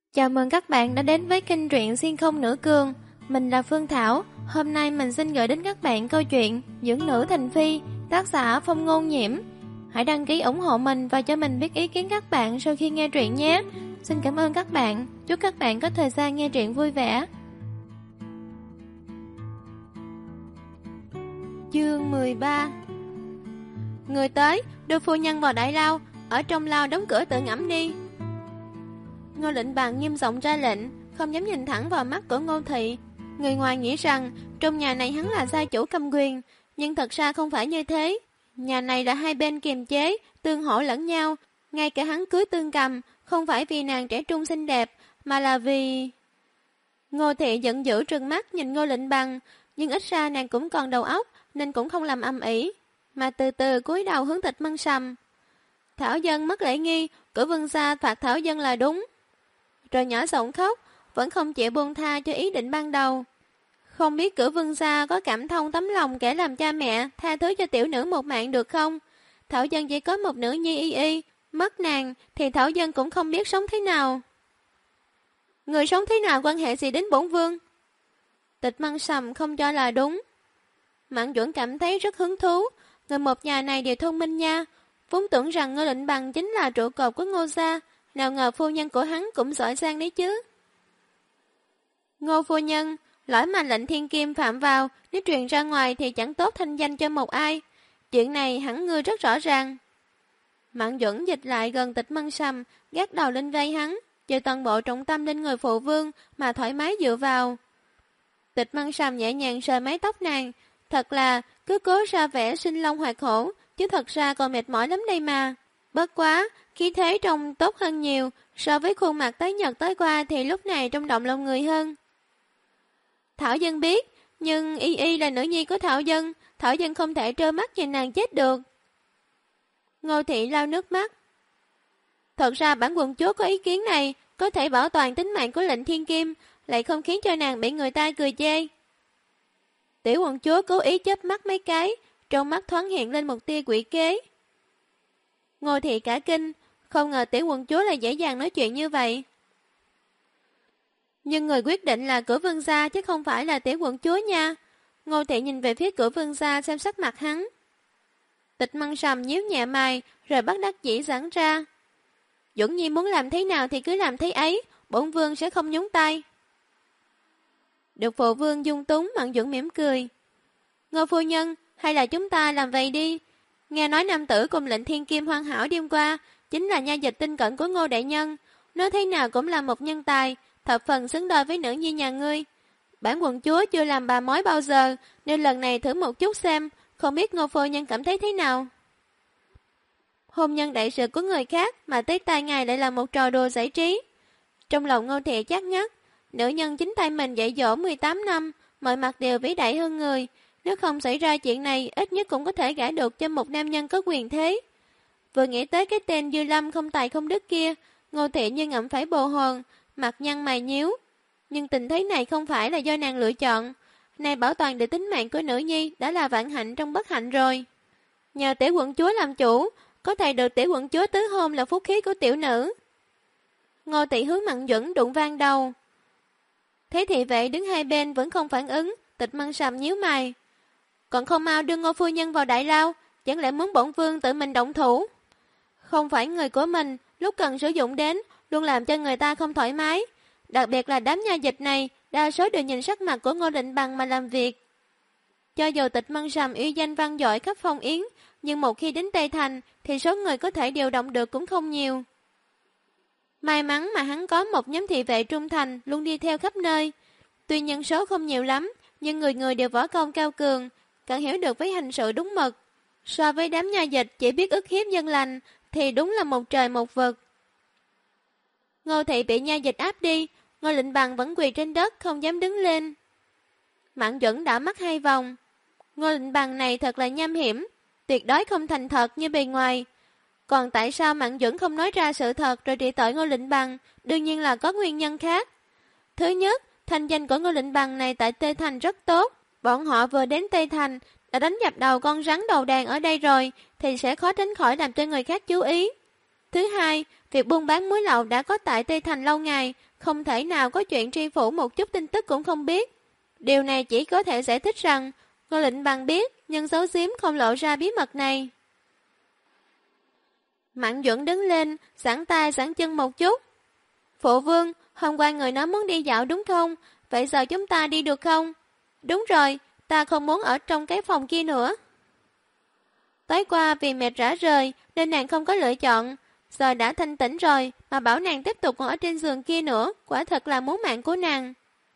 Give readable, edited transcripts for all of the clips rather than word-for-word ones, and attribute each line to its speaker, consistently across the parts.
Speaker 1: Chào mừng các bạn đã đến với kênh truyện Xuyên Không Nửa Cương. Mình là Phương Thảo. Hôm nay mình xin gửi đến các bạn câu chuyện Dưỡng Nữ Thành Phi, tác giả Phong Ngôn Nhiễm. Hãy đăng ký ủng hộ mình và cho mình biết ý kiến các bạn sau khi nghe truyện nhé. Xin cảm ơn các bạn. Chúc các bạn có thời gian nghe truyện vui vẻ. Chương 13. Người tới, đưa phu nhân vào đại lao, ở trong lao đóng cửa tự ngẫm đi. Ngô Lệnh Bằng nghiêm giọng ra lệnh, không dám nhìn thẳng vào mắt của Ngô Thị. Người ngoài nghĩ rằng trong nhà này hắn là gia chủ cầm quyền, nhưng thật ra không phải như thế. Nhà này là hai bên kiềm chế, tương hỗ lẫn nhau. Ngay cả hắn cưới Tương Cầm, không phải vì nàng trẻ trung xinh đẹp, mà là vì... Ngô Thị giận dữ trừng mắt nhìn Ngô Lệnh Bằng, nhưng ít ra nàng cũng còn đầu óc, nên cũng không làm âm ỉ, mà từ từ cúi đầu hướng Tịch Mân Sầm. Thảo Dân mất lễ nghi, của vương gia phạt Thảo Dân là đúng. Rồi nhỏ giọng khóc, vẫn không chịu buông tha cho ý định ban đầu. Không biết Cửu vương gia có cảm thông tấm lòng kẻ làm cha mẹ tha thứ cho tiểu nữ một mạng được không? Thảo Dân chỉ có một nữ nhi y y, mất nàng thì Thảo Dân cũng không biết sống thế nào. Người sống thế nào quan hệ gì đến bổn vương? Tịch Mân Sầm không cho là đúng. Mạn Duẩn cảm thấy rất hứng thú, người một nhà này đều thông minh nha. Vốn tưởng rằng Ngô Lệnh Bằng chính là trụ cột của Ngô gia, nào ngờ phu nhân của hắn cũng giỏi giang đấy chứ. Ngô phu nhân, lỗi mà lệnh thiên kim phạm vào, nếu truyền ra ngoài thì chẳng tốt thanh danh cho một ai. Chuyện này hẳn ngươi rất rõ ràng. Mạn Duẩn dịch lại gần Tịch Mân Sầm, gác đầu lên vai hắn, giờ toàn bộ trọng tâm lên người phụ vương mà thoải mái dựa vào. Tịch Mân Sầm nhẹ nhàng sờ mái tóc nàng, thật là cứ cố ra vẻ sinh long hoạt hổ, chứ thật ra còn mệt mỏi lắm đây mà. Bất quá, khí thế trông tốt hơn nhiều, so với khuôn mặt tái nhợt tối qua thì lúc này trông động lòng người hơn. Thảo Dân biết, nhưng Y Y là nữ nhi của Thảo Dân, Thảo Dân không thể trơ mắt nhìn nàng chết được. Ngô Thị lau nước mắt. Thật ra bản quận chúa có ý kiến này, có thể bảo toàn tính mạng của lệnh thiên kim, lại không khiến cho nàng bị người ta cười chê. Tiểu quận chúa cố ý chớp mắt mấy cái, trong mắt thoáng hiện lên một tia quỷ kế. Ngô Thị cả kinh, không ngờ tiểu quận chúa lại dễ dàng nói chuyện như vậy. Nhưng người quyết định là Cửu vương gia chứ không phải là tiểu quận chúa nha. Ngô Thị nhìn về phía Cửu vương gia xem sắc mặt hắn. Tịch Mân Sầm nhíu nhẹ mày, rồi bắt đắc dĩ giãn ra. Duẩn Nhi muốn làm thế nào thì cứ làm thế ấy, bổn vương sẽ không nhúng tay. Được phụ vương dung túng, Mạn Duẩn mỉm cười. Ngô phu nhân, hay là chúng ta làm vậy đi. Nghe nói nam tử cùng lệnh thiên kim hoàn hảo đêm qua chính là nha dịch tinh cận của Ngô đại nhân, nói thế nào cũng là một nhân tài, thập phần xứng đôi với nữ nhi nhà ngươi. Bản quận chúa chưa làm bà mối bao giờ, nên lần này thử một chút xem, không biết Ngô phu nhân cảm thấy thế nào. Hôn nhân đại sự của người khác mà tới tai ngài lại là một trò đùa giải trí. Trong lòng Ngô Thị chắc ngắt, nữ nhân chính tay mình dạy dỗ 18 năm, mọi mặt đều vĩ đại hơn người. Nếu không xảy ra chuyện này, ít nhất cũng có thể gả được cho một nam nhân có quyền thế. Vừa nghĩ tới cái tên Dư Lâm không tài không đức kia, Ngô Thị như ngậm phải bồ hồn, mặt nhăn mày nhíu. Nhưng tình thế này không phải là do nàng lựa chọn. Này bảo toàn được tính mạng của nữ nhi đã là vạn hạnh trong bất hạnh rồi. Nhờ tiểu quận chúa làm chủ, có thể được tiểu quận chúa tứ hôn là phúc khí của tiểu nữ. Ngô Thị hướng Mạn Duẩn đụng vang đầu. Thấy thị vệ đứng hai bên vẫn không phản ứng, Tịch Mân Sầm nhíu mày. Còn không mau đưa Ngô phu nhân vào đại lao, chẳng lẽ muốn bổn vương tự mình động thủ? Không phải người của mình, lúc cần sử dụng đến, luôn làm cho người ta không thoải mái. Đặc biệt là đám nha dịch này, đa số đều nhìn sắc mặt của Ngô Lệnh Bằng mà làm việc. Cho dù Tịch Mân Sầm uy danh vang dội khắp phong yến, nhưng một khi đến Tây Thành thì số người có thể điều động được cũng không nhiều. May mắn mà hắn có một nhóm thị vệ trung thành luôn đi theo khắp nơi. Tuy nhân số không nhiều lắm, nhưng người người đều võ công cao cường, càng hiểu được với hành sự đúng mực. So với đám nha dịch chỉ biết ức hiếp dân lành thì đúng là một trời một vực. Ngô Thị bị nha dịch áp đi, Ngô Lệnh Bằng vẫn quỳ trên đất không dám đứng lên. Mạn Duẩn đảo mắt hai vòng. Ngô Lệnh Bằng này thật là nham hiểm, tuyệt đối không thành thật như bề ngoài. Còn tại sao Mạn Duẩn không nói ra sự thật rồi trị tội Ngô Lệnh Bằng? Đương nhiên là có nguyên nhân khác. Thứ nhất, thanh danh của Ngô Lệnh Bằng này tại Tây Thành rất tốt. Bọn họ vừa đến Tây Thành đã đánh dập đầu con rắn đầu đàn ở đây rồi, thì sẽ khó tránh khỏi làm cho người khác chú ý. Thứ hai, việc buôn bán muối lậu đã có tại Tây Thành lâu ngày, không thể nào có chuyện tri phủ một chút tin tức cũng không biết. Điều này chỉ có thể giải thích rằng Ngô Lệnh Bằng biết, nhưng giấu giếm không lộ ra bí mật này. Mạn Duẩn đứng lên, giãn tay giãn chân một chút. Phụ vương, hôm qua người nói muốn đi dạo đúng không? Vậy giờ chúng ta đi được không? Đúng rồi, ta không muốn ở trong cái phòng kia nữa. Tối qua vì mệt rã rời nên nàng không có lựa chọn. Giờ đã thanh tỉnh rồi mà bảo nàng tiếp tục còn ở trên giường kia nữa, quả thật là muốn mạng của nàng.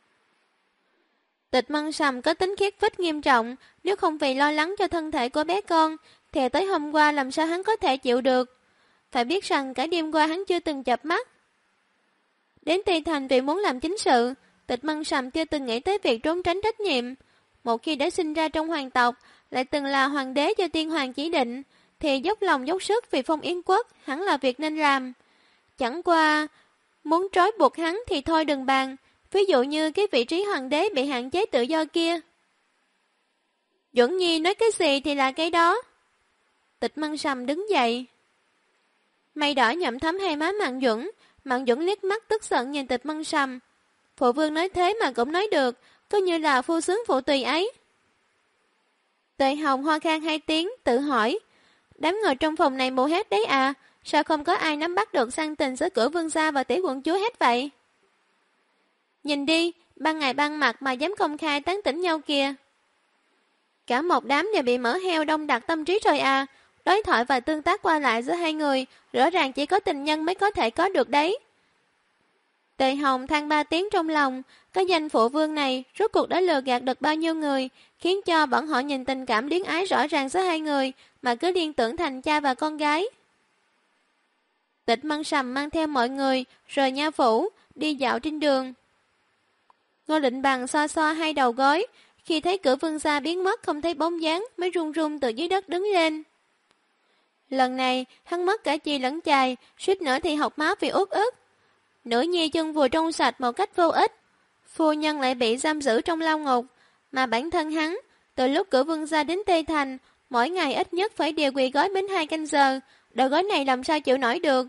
Speaker 1: Tịch Mân Sầm có tính khiết phích nghiêm trọng, nếu không vì lo lắng cho thân thể của bé con, thì tới hôm qua làm sao hắn có thể chịu được. Phải biết rằng cả đêm qua hắn chưa từng chợp mắt. Đến Tây Thành vì muốn làm chính sự, Tịch Mân Sầm chưa từng nghĩ tới việc trốn tránh trách nhiệm. Một khi đã sinh ra trong hoàng tộc, lại từng là hoàng đế do tiên hoàng chỉ định, thì dốc lòng dốc sức vì phong Yến quốc hẳn là việc nên làm. Chẳng qua, muốn trói buộc hắn thì thôi đừng bàn, ví dụ như cái vị trí hoàng đế bị hạn chế tự do kia. Duẩn Nhi nói cái gì thì là cái đó. Tịch Mân Sầm đứng dậy. Mây đỏ nhậm thấm hai má Mạn Duẩn liếc mắt tức giận nhìn Tịch Mân Sầm. Phụ vương nói thế mà cũng nói được, coi như là phu sướng phụ tùy ấy. Tề Hồng ho khan hai tiếng, tự hỏi. Đám người trong phòng này mù hết đấy à, sao không có ai nắm bắt được sang tình giữa cửa vương gia và tỷ quận chúa hết vậy? Nhìn đi, ban ngày ban mặt mà dám công khai tán tỉnh nhau kìa. Cả một đám đều bị mỡ heo đông đặc tâm trí rồi à, đối thoại và tương tác qua lại giữa hai người, rõ ràng chỉ có tình nhân mới có thể có được đấy. Tề Hồng than ba tiếng trong lòng, cái danh phụ vương này rốt cuộc đã lừa gạt được bao nhiêu người, khiến cho bọn họ nhìn tình cảm luyến ái rõ ràng giữa hai người, mà cứ liên tưởng thành cha và con gái. Tịch Mân Sầm mang theo mọi người, rời nha phủ, đi dạo trên đường. Ngô Lệnh Bằng xoa xoa hai đầu gối, khi thấy cửa vương gia biến mất không thấy bóng dáng mới run run từ dưới đất đứng lên. Lần này, hắn mất cả chi lẫn chài, suýt nữa thì học máu vì uất ức. Nữ nhi chân vừa trong sạch một cách vô ích, phu nhân lại bị giam giữ trong lao ngục, mà bản thân hắn, từ lúc cửa vương gia đến Tây Thành, mỗi ngày ít nhất phải điều quỳ gói đến 2 canh giờ, đầu gói này làm sao chịu nổi được.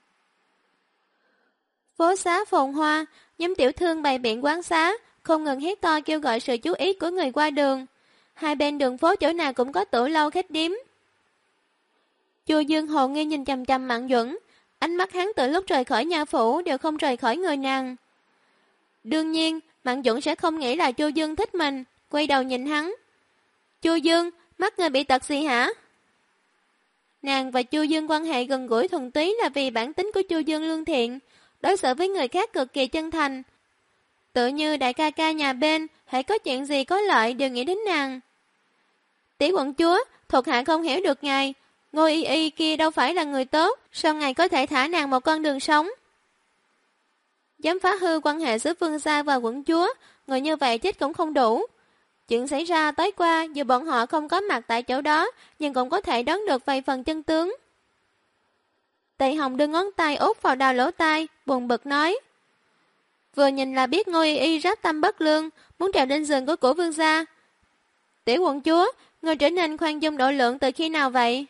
Speaker 1: Phố xá phồn hoa, nhóm tiểu thương bày biện quán xá, không ngừng hét to kêu gọi sự chú ý của người qua đường. Hai bên đường phố chỗ nào cũng có tủ lâu khách điếm. Chu Dương hồ nghi nhìn chằm chằm Mạn Duẩn, ánh mắt hắn từ lúc rời khỏi nhà phủ đều không rời khỏi người nàng. Đương nhiên, Mạn Duẩn sẽ không nghĩ là Chu Dương thích mình, quay đầu nhìn hắn. Chu Dương, mắt người bị tật gì hả? Nàng và Chu Dương quan hệ gần gũi thuần túy là vì bản tính của Chu Dương lương thiện, đối xử với người khác cực kỳ chân thành. Tự như đại ca ca nhà bên, hãy có chuyện gì có lợi đều nghĩ đến nàng. Tỷ quận chúa, thuộc hạ không hiểu được ngài, Ngô Y Y kia đâu phải là người tốt, sao ngài có thể thả nàng một con đường sống? Dám phá hư quan hệ giữa vương gia và quận chúa, người như vậy chết cũng không đủ. Chuyện xảy ra tối qua, dù bọn họ không có mặt tại chỗ đó, nhưng cũng có thể đoán được vài phần chân tướng. Tề Hồng đưa ngón tay út vào đầu lỗ tai, buồn bực nói. Vừa nhìn là biết Ngô Y Y ráp tâm bất lương, muốn trèo lên giường của cổ vương gia. Tiểu quận chúa, người trở nên khoan dung độ lượng từ khi nào vậy?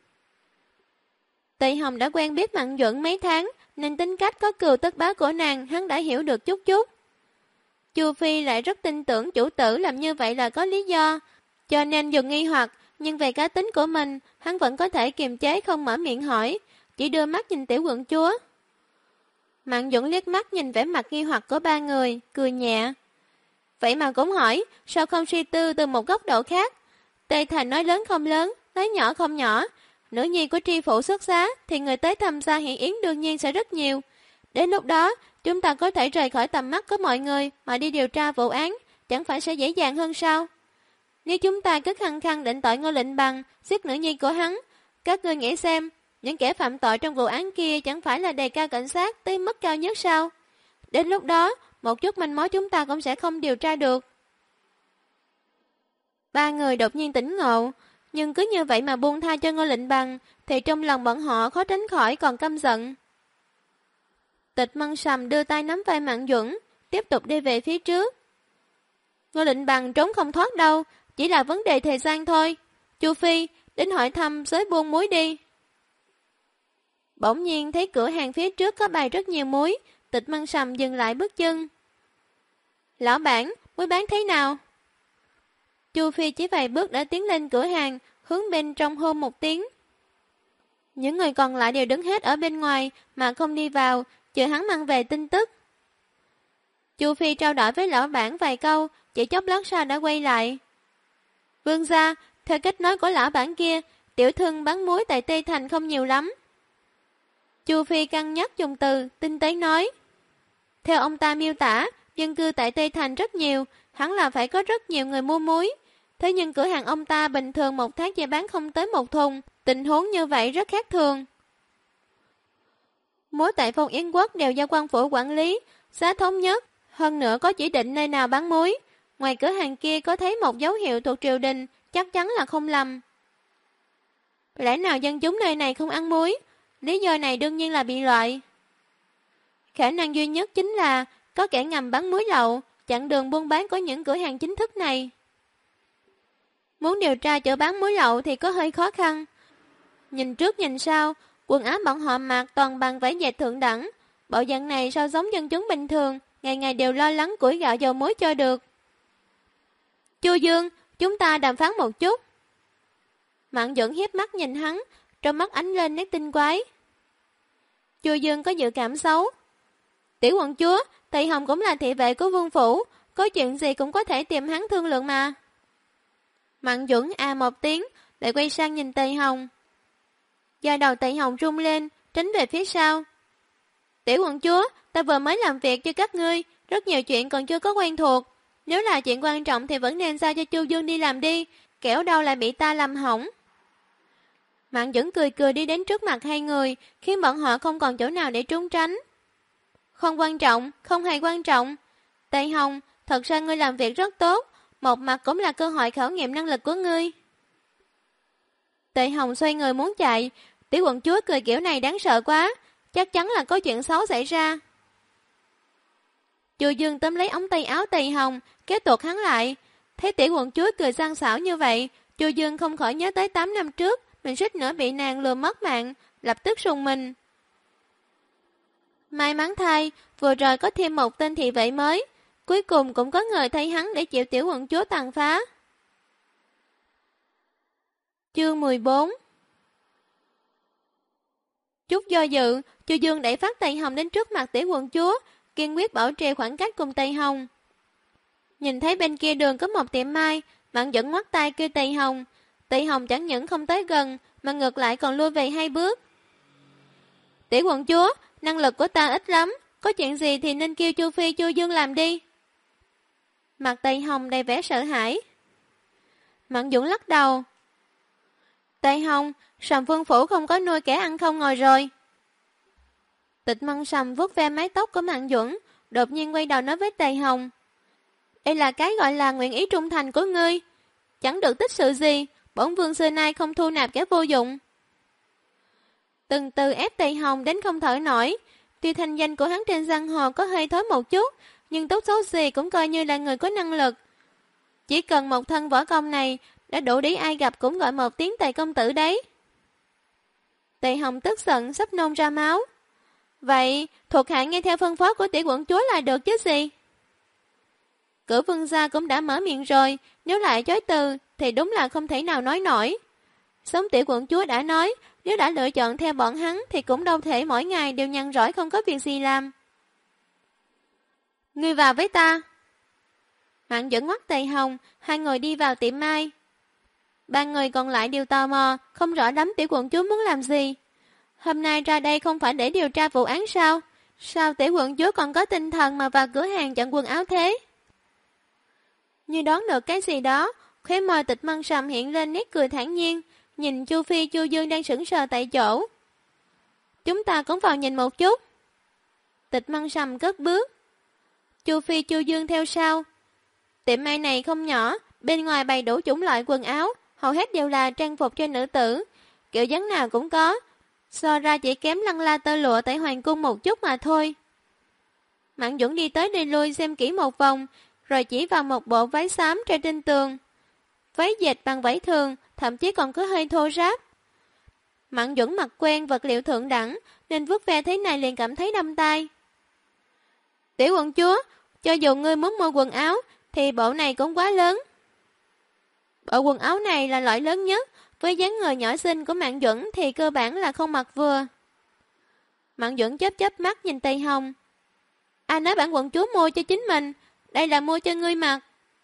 Speaker 1: Tề Hồng đã quen biết Mạn Duẩn mấy tháng, nên tính cách có cừu tất báo của nàng hắn đã hiểu được chút chút. Chu Phi lại rất tin tưởng chủ tử làm như vậy là có lý do, cho nên dùng nghi hoặc, nhưng về cá tính của mình, hắn vẫn có thể kiềm chế không mở miệng hỏi, chỉ đưa mắt nhìn tiểu quận chúa. Mạn Duẩn liếc mắt nhìn vẻ mặt nghi hoặc của ba người, cười nhẹ. Vậy mà cũng hỏi, sao không suy tư từ một góc độ khác? Tề Thành nói lớn không lớn, nói nhỏ không nhỏ. Nữ nhi của tri phủ xuất giá thì người tới tham gia hiện yến đương nhiên sẽ rất nhiều. Đến lúc đó, chúng ta có thể rời khỏi tầm mắt của mọi người mà đi điều tra vụ án, chẳng phải sẽ dễ dàng hơn sao? Nếu chúng ta cứ khăng khăng định tội Ngô Lệnh Bằng, giết nữ nhi của hắn, các ngươi nghĩ xem, những kẻ phạm tội trong vụ án kia chẳng phải là đề cao cảnh sát tới mức cao nhất sao? Đến lúc đó, một chút manh mối chúng ta cũng sẽ không điều tra được. Ba người đột nhiên tỉnh ngộ, nhưng cứ như vậy mà buông tha cho Ngô Lệnh Bằng, thì trong lòng bọn họ khó tránh khỏi còn căm giận. Tịch Mân Sầm đưa tay nắm vai Mạn Duẩn, tiếp tục đi về phía trước. Ngô Lệnh Bằng trốn không thoát đâu, chỉ là vấn đề thời gian thôi. Chu Phi, đến hỏi thăm giới buôn muối đi. Bỗng nhiên thấy cửa hàng phía trước có bày rất nhiều muối, Tịch Măng Sầm dừng lại bước chân. Lão bản, muối bán thế nào? Chu Phi chỉ vài bước đã tiến lên cửa hàng, hướng bên trong hô một tiếng. Những người còn lại đều đứng hết ở bên ngoài mà không đi vào, chờ hắn mang về tin tức. Chu Phi trao đổi với lão bản vài câu, chỉ chốc lát sau đã quay lại. Vương gia, theo cách nói của lão bản kia, tiểu thương bán muối tại Tây Thành không nhiều lắm. Chu Phi cân nhắc dùng từ, tinh tế nói. Theo ông ta miêu tả, dân cư tại Tây Thành rất nhiều, hẳn là phải có rất nhiều người mua muối. Thế nhưng cửa hàng ông ta bình thường một tháng chỉ bán không tới một thùng, tình huống như vậy rất khác thường. Muối tại Phong Yến Quốc đều do quan phủ quản lý, giá thống nhất, hơn nữa có chỉ định nơi nào bán muối. Ngoài cửa hàng kia có thấy một dấu hiệu thuộc triều đình, chắc chắn là không lầm. Lẽ nào dân chúng nơi này không ăn muối? Lý do này đương nhiên là bị loại. Khả năng duy nhất chính là có kẻ ngầm bán muối lậu, chặn đường buôn bán của những cửa hàng chính thức này. Muốn điều tra chỗ bán muối lậu thì có hơi khó khăn. Nhìn trước nhìn sau, quần áo bọn họ mặc toàn bằng vải dệt thượng đẳng. Bộ dạng này sao giống dân chúng bình thường, ngày ngày đều lo lắng củi gạo dầu muối cho được. Chu Dương, chúng ta đàm phán một chút. Mạn Duẩn hiếp mắt nhìn hắn, trong mắt ánh lên nét tinh quái. Chu Dương có dự cảm xấu. Tiểu quận chúa, Tây Hồng cũng là thị vệ của vương phủ, có chuyện gì cũng có thể tìm hắn thương lượng mà. Mạn Duẩn à một tiếng, lại quay sang nhìn Tây Hồng. Da đầu Tây Hồng rung lên, tránh về phía sau. Tiểu quận chúa, ta vừa mới làm việc cho các ngươi, rất nhiều chuyện còn chưa có quen thuộc. Nếu là chuyện quan trọng thì vẫn nên giao cho Chu Dương đi làm đi, kẻo đâu lại bị ta làm hỏng. Mạn Duẩn cười cười đi đến trước mặt hai người, khiến bọn họ không còn chỗ nào để trốn tránh. Không quan trọng, không hề quan trọng. Tây Hồng, thật ra ngươi làm việc rất tốt, một mặt cũng là cơ hội khảo nghiệm năng lực của ngươi. Tây Hồng xoay người muốn chạy, tiểu quận chúa cười kiểu này đáng sợ quá, chắc chắn là có chuyện xấu xảy ra. Chu Dương tóm lấy ống tay áo Tây Hồng, kéo tuột hắn lại. Thấy tiểu quận chúa cười gian xảo như vậy, Chu Dương không khỏi nhớ tới 8 năm trước, mình suýt nữa bị nàng lừa mất mạng, lập tức rùng mình. May mắn thay, vừa rồi có thêm một tên thị vệ mới, cuối cùng cũng có người thấy hắn để chịu tiểu quận chúa tàn phá. Chương 14. Chút do dự, Chu Dương đẩy phát Tây Hồng đến trước mặt tiểu quận chúa, kiên quyết bảo trì khoảng cách cùng Tây Hồng. Nhìn thấy bên kia đường có một tiệm mai, Mạn Duẩn ngoắt tay kêu Tây Hồng. Tây Hồng chẳng những không tới gần, mà ngược lại còn lui về 2 bước. Tiểu quận chúa, năng lực của ta ít lắm, có chuyện gì thì nên kêu Chu Phi Chu Dương làm đi. Mặt Tây Hồng đầy vẻ sợ hãi. Mạn Duẩn lắc đầu. Tây Hồng, Sầm Vương Phủ không có nuôi kẻ ăn không ngồi rồi. Tịch Măng Sầm vuốt ve mái tóc của Mạn Duẩn, đột nhiên quay đầu nói với Tây Hồng. Đây là cái gọi là nguyện ý trung thành của ngươi. Chẳng được tích sự gì, bổn vương xưa nay không thu nạp kẻ vô dụng. Từng từ ép Tây Hồng đến không thở nổi. Tuy thanh danh của hắn trên giang hồ có hơi thối một chút, nhưng tốt xấu gì cũng coi như là người có năng lực. Chỉ cần một thân võ công này, đã đủ để ai gặp cũng gọi một tiếng Tề công tử đấy. Tây Hồng tức giận sắp nôn ra máu. Vậy, thuộc hạ nghe theo phân phó của tiểu quận chúa là được chứ gì? Cửu vương gia cũng đã mở miệng rồi, nếu lại chối từ thì đúng là không thể nào nói nổi. Sống tiểu quận chúa đã nói, nếu đã lựa chọn theo bọn hắn thì cũng đâu thể mỗi ngày đều nhàn rỗi không có việc gì làm. Ngươi vào với ta. Mạn Duẩn ngoắt Tây Hồng, hai người đi vào tiệm mai. 3 người còn lại đều tò mò, không rõ lắm tiểu quận chúa muốn làm gì. Hôm nay ra đây không phải để điều tra vụ án sao? Sao tiểu quận chúa còn có tinh thần mà vào cửa hàng chọn quần áo thế? Như đoán được cái gì đó, khóe môi Tịch Măng Sầm hiện lên nét cười thản nhiên, nhìn Chu Phi Chu Dương đang sững sờ tại chỗ. Chúng ta cũng vào nhìn một chút. Tịch Măng Sầm cất bước. Chu Phi Chu Dương theo sau. Tiệm may này không nhỏ, bên ngoài bày đủ chủng loại quần áo, hầu hết đều là trang phục cho nữ tử, kiểu dáng nào cũng có, so ra chỉ kém lăng la tơ lụa tại hoàng cung một chút mà thôi. Mạn Duẩn đi tới đi lui xem kỹ một vòng, rồi chỉ vào một bộ váy xám treo trên tường. Váy dệt bằng vải thường, thậm chí còn có hơi thô ráp. Mạn Duẩn mặc quen vật liệu thượng đẳng, nên vuốt ve thế này liền cảm thấy đâm tai. Tiểu quận chúa, cho dù ngươi muốn mua quần áo, thì bộ này cũng quá lớn. Bộ quần áo này là loại lớn nhất, với dáng người nhỏ xinh của Mạn Duẩn thì cơ bản là không mặc vừa. Mạn Duẩn chớp mắt nhìn Tây Hồng. Ai nói bản quận chúa mua cho chính mình, đây là mua cho ngươi mặc.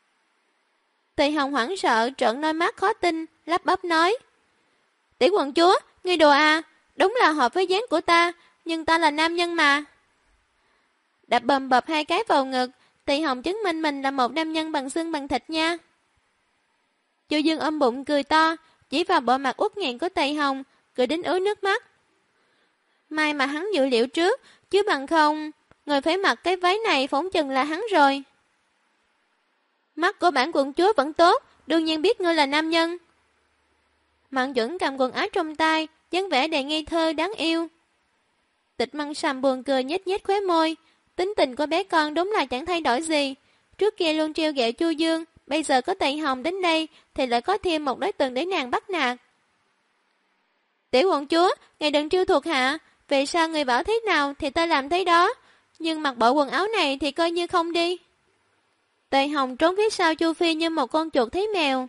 Speaker 1: Tây Hồng hoảng sợ, trợn đôi mắt khó tin, lắp bắp nói. Tiểu quận chúa, ngươi đùa à, đúng là hợp với dáng của ta, nhưng ta là nam nhân mà. Đập bầm bập 2 cái vào ngực, Tây Hồng chứng minh mình là một nam nhân bằng xương bằng thịt nha. Chu Dương ôm bụng cười to, chỉ vào bộ mặt uất nghẹn của Tây Hồng, cười đến ứa nước mắt. May mà hắn dự liệu trước, chứ bằng không, người phải mặc cái váy này phỏng chừng là hắn rồi. Mắt của bản quận chúa vẫn tốt, đương nhiên biết ngươi là nam nhân. Mạn Duẩn cầm quần áo trong tay, dáng vẻ đầy ngây thơ đáng yêu. Tịch Măng Sầm buồn cười nhếch nhếch khóe môi, tính tình của bé con đúng là chẳng thay đổi gì. Trước kia luôn trêu ghẹo Chu Dương, bây giờ có Tây Hồng đến đây thì lại có thêm một đối tượng để nàng bắt nạt. Tiểu quận chúa, ngài đừng trêu thuộc hạ, vì sao người bảo thế nào thì ta làm thế đó, nhưng mặc bộ quần áo này thì coi như không đi. Tây Hồng trốn phía sau Chu Phi như một con chuột thấy mèo.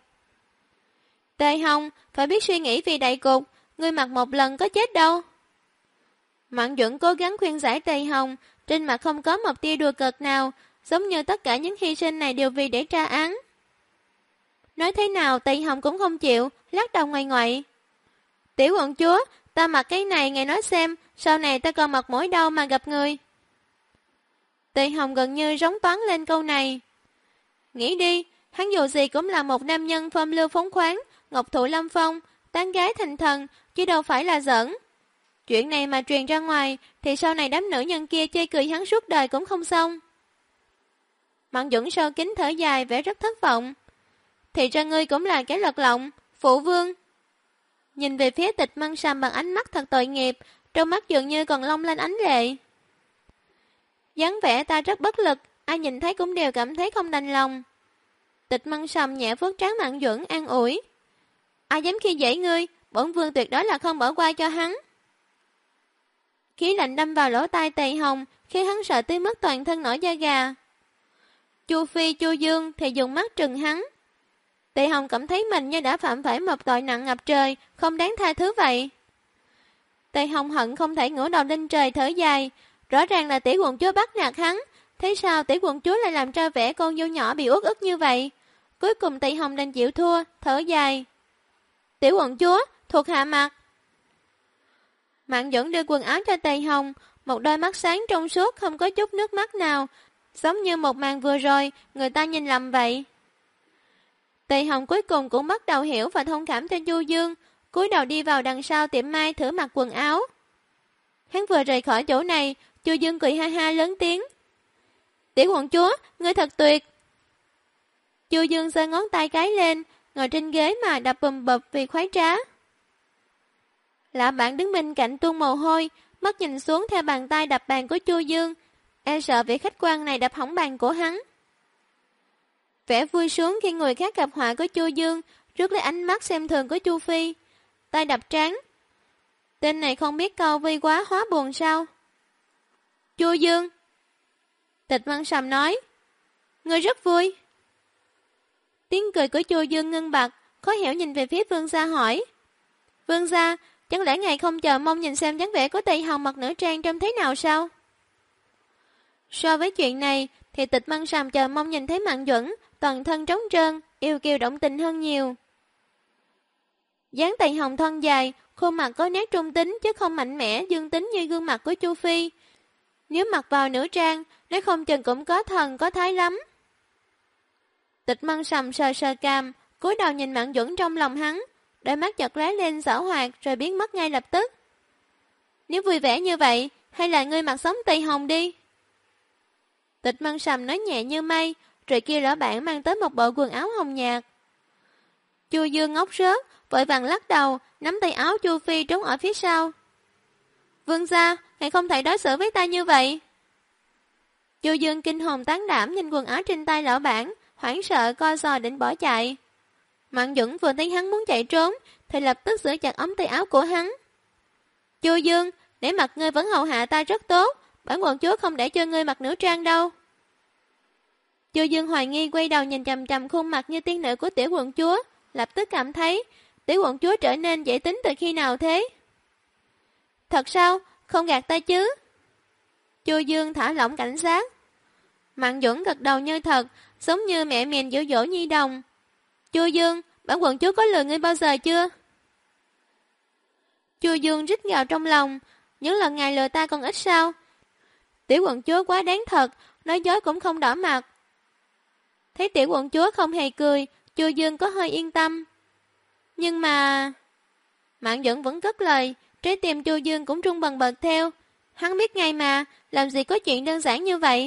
Speaker 1: Tây Hồng, phải biết suy nghĩ vì đại cục, ngươi mặc một lần có chết đâu. Mạn Duẩn cố gắng khuyên giải Tây Hồng, trên mặt không có một tia đùa cợt nào, giống như tất cả những hy sinh này đều vì để tra án. Nói thế nào Tây Hồng cũng không chịu, lắc đầu ngoài ngoại. Tiểu quận chúa, ta mặc cái này ngài nói xem, sau này ta còn mặc mỗi đâu mà gặp người. Tây Hồng gần như rống toán lên câu này. Nghĩ đi, hắn dù gì cũng là một nam nhân phong lưu phóng khoáng, ngọc thụ lâm phong, tán gái thành thần, chứ đâu phải là giỡn. Chuyện này mà truyền ra ngoài, thì sau này đám nữ nhân kia chê cười hắn suốt đời cũng không xong. Mạn Duẩn sâu kín thở dài vẻ rất thất vọng. Thì ra ngươi cũng là cái lật lọng, phụ vương. Nhìn về phía Tịch Măng Sầm bằng ánh mắt thật tội nghiệp, trong mắt dường như còn long lanh ánh lệ. Dáng vẻ ta rất bất lực, ai nhìn thấy cũng đều cảm thấy không đành lòng. Tịch Măng Sầm nhẹ vuốt trán Mạn Duẩn an ủi. Ai dám khi dễ ngươi, bổn vương tuyệt đối là không bỏ qua cho hắn. Khí lạnh đâm vào lỗ tai Tây Hồng, khi hắn sợ tới mức toàn thân nổi da gà. Chu Phi, Chu Dương thì dùng mắt trừng hắn. Tây Hồng cảm thấy mình như đã phạm phải một tội nặng ngập trời, không đáng tha thứ vậy. Tây Hồng hận không thể ngửa đầu lên trời thở dài, rõ ràng là tiểu quận chúa bắt nạt hắn, thế sao tiểu quận chúa lại làm ra vẻ con dâu nhỏ bị uất ức như vậy? Cuối cùng Tây Hồng đành chịu thua, thở dài. Tiểu quận chúa, thuộc hạ mặc. Mạn Duẩn đưa quần áo cho Tây Hồng, một đôi mắt sáng trong suốt không có chút nước mắt nào, giống như một màn vừa rồi, người ta nhìn lầm vậy. Tây Hồng cuối cùng cũng bắt đầu hiểu và thông cảm cho Chu Dương, cúi đầu đi vào đằng sau tiệm may thử mặc quần áo. Hắn vừa rời khỏi chỗ này, Chu Dương cười ha ha lớn tiếng. Tiểu quận chúa, ngươi thật tuyệt. Chu Dương giơ ngón tay cái lên, ngồi trên ghế mà đập bùm bụp vì khoái trá. Lạ bạn đứng bên cạnh tuôn mồ hôi, mắt nhìn xuống theo bàn tay đập bàn của Chu Dương, e sợ vị khách quan này đập hỏng bàn của hắn. Vẻ vui sướng khi người khác gặp họa của Chu Dương, rước lấy ánh mắt xem thường của Chu Phi, tay đập trán. Tên này không biết câu vi quá hóa buồn sao? Chu Dương. Tịch Măng Sầm nói. Ngươi rất vui. Tiếng cười của Chu Dương ngưng bặt, khó hiểu nhìn về phía Vương gia hỏi. Vương gia, chẳng lẽ ngài không chờ mong nhìn xem dáng vẻ của Tây Hồng mặc nữ trang trông thế nào sao? So với chuyện này, thì Tịch Măng Sầm chờ mong nhìn thấy Mạn Duẩn, toàn thân trống trơn, yêu kiều động tình hơn nhiều. Dáng Tây Hồng thon dài, khuôn mặt có nét trung tính chứ không mạnh mẽ dương tính như gương mặt của Chu Phi. Nếu mặc vào nữ trang, nó không chừng cũng có thần có thái lắm. Tịch Măng Sầm sờ sờ cằm, cúi đầu nhìn Mạn Duẩn trong lòng hắn, đôi mắt chợt lóe lên giảo hoạt rồi biến mất ngay lập tức. Nếu vui vẻ như vậy, hay là ngươi mặc sống Tây Hồng đi? Tịch Măng Sầm nói nhẹ như mây, rồi kia lỡ bạn mang tới một bộ quần áo hồng nhạt. Chu Dương ngốc rớt, vội vàng lắc đầu, nắm tay áo Chu Phi trốn ở phía sau. Vương gia, ngài không thể đối xử với ta như vậy. Chu Dương kinh hồn tán đảm nhìn quần áo trên tay lão bản, hoảng sợ co giò định bỏ chạy. Mạn Duẩn vừa thấy hắn muốn chạy trốn, thì lập tức giữ chặt ống tay áo của hắn. Chu Dương, để mặt ngươi vẫn hầu hạ ta rất tốt, bản quận chúa không để cho ngươi mặc nữ trang đâu. Chu Dương hoài nghi quay đầu nhìn chằm chằm khuôn mặt như tiên nữ của tiểu quận chúa, lập tức cảm thấy tiểu quận chúa trở nên dễ tính từ khi nào thế? Thật sao? Không gạt ta chứ? Chu Dương thả lỏng cảnh giác. Mạn Duẩn gật đầu như thật, giống như mẹ mình dỗ dỗ nhi đồng. Chu Dương, bản quận chúa có lừa ngươi bao giờ chưa? Chu Dương rít gào trong lòng, những lần ngài lừa ta còn ít sao? Tiểu quận chúa quá đáng thật, nói dối cũng không đỏ mặt. Thấy tiểu quận chúa không hề cười, Chu Dương có hơi yên tâm. Nhưng mà... Mạn Duẩn vẫn cất lời, trái tim Chu Dương cũng rung bần bật theo. Hắn biết ngay mà, làm gì có chuyện đơn giản như vậy.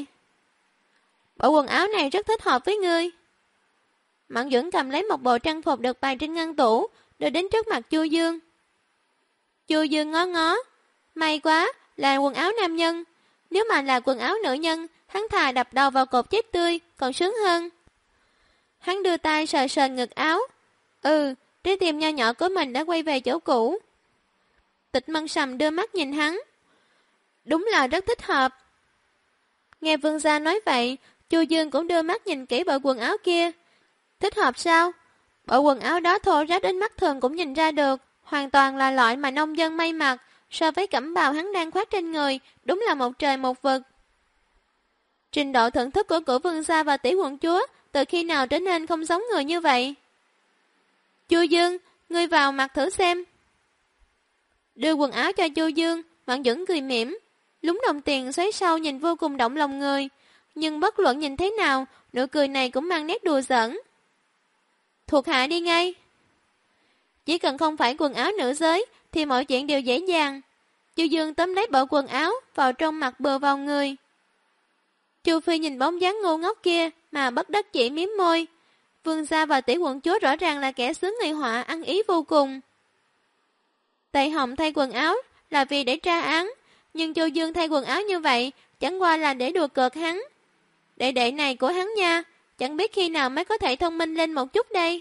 Speaker 1: Bộ quần áo này rất thích hợp với ngươi. Mạn Duẩn cầm lấy một bộ trang phục được bày trên ngăn tủ, đưa đến trước mặt Chu Dương. Chu Dương ngó ngó. May quá, là quần áo nam nhân. Nếu mà là quần áo nữ nhân, hắn thà đập đầu vào cột chết tươi, còn sướng hơn. Hắn đưa tay sờ sờ ngực áo. Trái tim nho nhỏ của mình đã quay về chỗ cũ. Tịch Mân Sầm đưa mắt nhìn hắn. Đúng là rất thích hợp. Nghe vương gia nói vậy, Chu Dương cũng đưa mắt nhìn kỹ bộ quần áo kia. Thích hợp sao? Bộ quần áo đó thô ráp đến mắt thường cũng nhìn ra được, hoàn toàn là loại mà nông dân may mặc, so với cẩm bào hắn đang khoác trên người, đúng là một trời một vực. Trình độ thưởng thức của cửu vương gia và tiểu quận chúa từ khi nào trở nên không giống người như vậy? Chu Dương, ngươi vào mặc thử xem. Đưa quần áo cho Chu Dương, Mạn Duẩn cười mỉm, lúng đồng tiền xoáy sau nhìn vô cùng động lòng người, nhưng bất luận nhìn thế nào, nụ cười này cũng mang nét đùa giỡn. Thuộc hạ đi ngay. Chỉ cần không phải quần áo nữ giới thì mọi chuyện đều dễ dàng. Chu Dương tóm lấy bộ quần áo vào trong mặt bừa vào người. Chu Phi nhìn bóng dáng ngu ngốc kia mà bất đắc chỉ miếm môi. Vương gia và tiểu quận chúa rõ ràng là kẻ xướng người họa, ăn ý vô cùng. Tề Hồng thay quần áo là vì để tra án, nhưng Chu Dương thay quần áo như vậy chẳng qua là để đùa cợt hắn. Đệ đệ này của hắn nha, chẳng biết khi nào mới có thể thông minh lên một chút đây.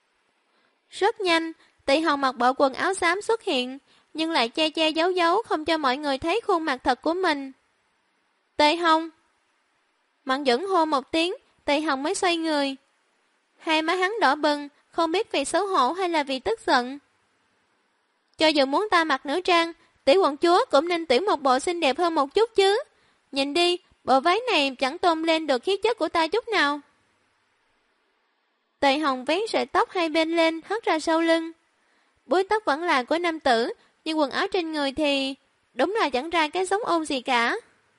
Speaker 1: Rất nhanh, Tề Hồng mặc bộ quần áo xám xuất hiện, nhưng lại che che giấu giấu không cho mọi người thấy khuôn mặt thật của mình. Tề Hồng. Mạn Duẩn hô một tiếng, Tề Hồng mới xoay người. Hai má hắn đỏ bừng, không biết vì xấu hổ hay là vì tức giận. Cho dù muốn ta mặc nữ trang, tiểu quận chúa cũng nên tuyển một bộ xinh đẹp hơn một chút chứ. Nhìn đi, bộ váy này chẳng tôn lên được khí chất của ta chút nào. Tề Hồng vén sợi tóc hai bên lên, hất ra sau lưng. Búi tóc vẫn là của nam tử, nhưng quần áo trên người thì đúng là chẳng ra cái giống ôn gì cả.